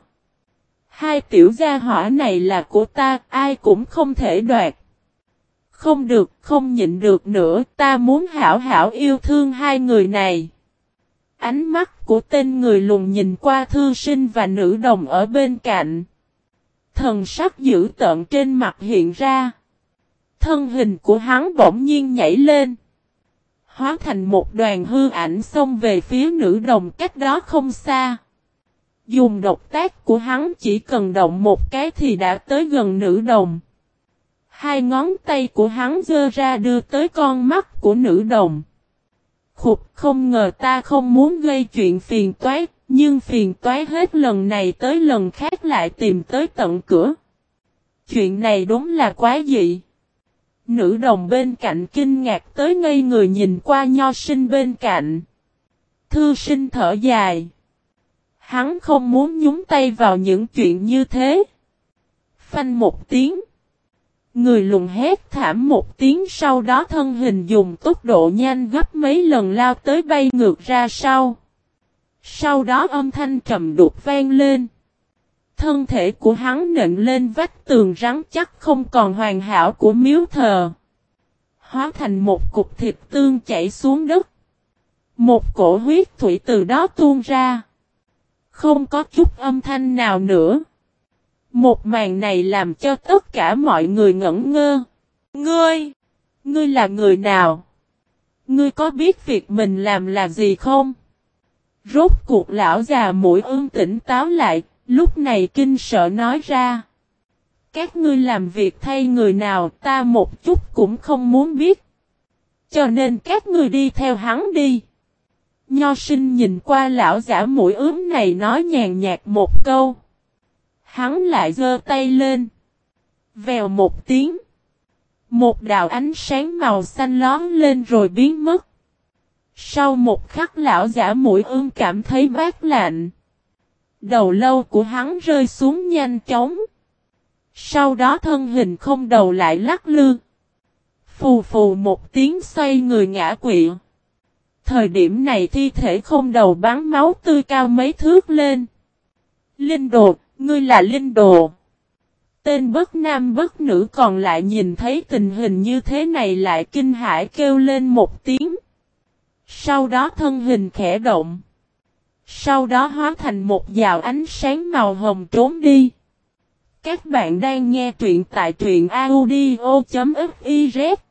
Hai tiểu gia hỏa này là của ta, ai cũng không thể đoạt. Không được, không nhịn được nữa, ta muốn hảo hảo yêu thương hai người này. Ánh mắt của tên người lùn nhìn qua thư sinh và nữ đồng ở bên cạnh. Thần sắc dữ tợn trên mặt hiện ra. Thân hình của hắn bỗng nhiên nhảy lên. Hóa thành một đoàn hư ảnh xông về phía nữ đồng cách đó không xa. Dùng động tác của hắn chỉ cần động một cái thì đã tới gần nữ đồng. Hai ngón tay của hắn giơ ra đưa tới con mắt của nữ đồng. Khục, không ngờ ta không muốn gây chuyện phiền toái, nhưng phiền toái hết lần này tới lần khác lại tìm tới tận cửa. Chuyện này đúng là quá dị. Nữ đồng bên cạnh kinh ngạc tới ngây người nhìn qua nho sinh bên cạnh. Thư sinh thở dài. Hắn không muốn nhúng tay vào những chuyện như thế. Phanh một tiếng. Người lùn hét thảm một tiếng, sau đó thân hình dùng tốc độ nhanh gấp mấy lần lao tới bay ngược ra sau. Sau đó âm thanh trầm đục vang lên. Thân thể của hắn nện lên vách tường rắn chắc không còn hoàn hảo của miếu thờ. Hóa thành một cục thịt tương chảy xuống đất. Một cổ huyết thủy từ đó tuôn ra. Không có chút âm thanh nào nữa. Một màn này làm cho tất cả mọi người ngẩn ngơ. Ngươi là người nào? Ngươi có biết việc mình làm là gì không? Rốt cuộc lão già mũi ương tỉnh táo lại, lúc này kinh sợ nói ra. Các ngươi làm việc thay người nào ta một chút cũng không muốn biết. Cho nên các ngươi đi theo hắn đi. Nho sinh nhìn qua lão giả mũi ướm này nói nhàn nhạt một câu. Hắn lại giơ tay lên. Vèo một tiếng. Một đạo ánh sáng màu xanh lón lên rồi biến mất. Sau một khắc lão giả mũi ương cảm thấy mát lạnh. Đầu lâu của hắn rơi xuống nhanh chóng. Sau đó thân hình không đầu lại lắc lư. Phù phù một tiếng xoay người ngã quỵ. Thời điểm này thi thể không đầu bắn máu tươi cao mấy thước lên. Linh đồ, ngươi là linh đồ. Tên bất nam bất nữ còn lại nhìn thấy tình hình như thế này lại kinh hãi kêu lên một tiếng. Sau đó thân hình khẽ động. Sau đó hóa thành một dạo ánh sáng màu hồng trốn đi. Các bạn đang nghe truyện tại truyện audio.fiz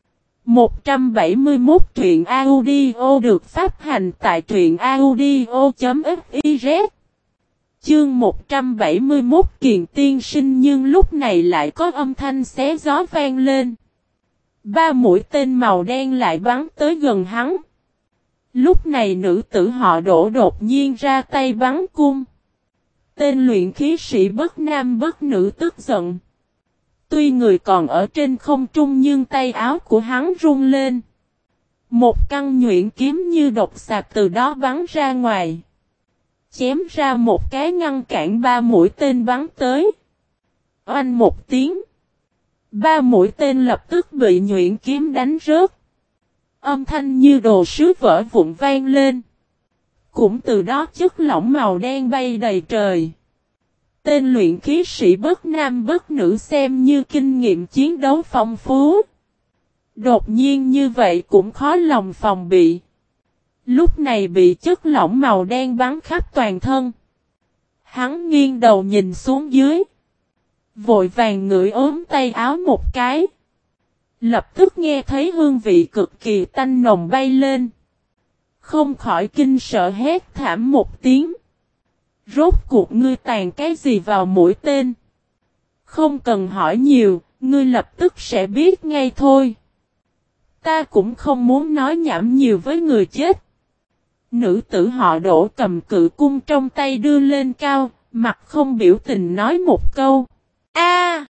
171 truyện audio được phát hành tại truyện audio.fiz Chương 171 Kiền tiên sinh, nhưng lúc này lại có âm thanh xé gió vang lên. Ba mũi tên màu đen lại bắn tới gần hắn. Lúc này nữ tử họ Đỗ đột nhiên ra tay bắn cung. Tên luyện khí sĩ bất nam bất nữ tức giận. Tuy người còn ở trên không trung nhưng tay áo của hắn rung lên. Một căn nhuyễn kiếm như độc sạc từ đó bắn ra ngoài. Chém ra một cái ngăn cản ba mũi tên bắn tới. Oanh một tiếng. Ba mũi tên lập tức bị nhuyễn kiếm đánh rớt. Âm thanh như đồ sứ vỡ vụn vang lên. Cũng từ đó chất lỏng màu đen bay đầy trời. Tên luyện khí sĩ bất nam bất nữ xem như kinh nghiệm chiến đấu phong phú. Đột nhiên như vậy cũng khó lòng phòng bị. Lúc này bị chất lỏng màu đen bắn khắp toàn thân. Hắn nghiêng đầu nhìn xuống dưới. Vội vàng ngửi ốm tay áo một cái. Lập tức nghe thấy hương vị cực kỳ tanh nồng bay lên. Không khỏi kinh sợ hét thảm một tiếng. Rốt cuộc ngươi tàn cái gì vào mũi tên? Không cần hỏi nhiều, Ngươi lập tức sẽ biết ngay thôi. Ta cũng không muốn nói nhảm nhiều với người chết. Nữ tử họ Đỗ cầm cự cung trong tay đưa lên cao, mặt không biểu tình nói một câu. A!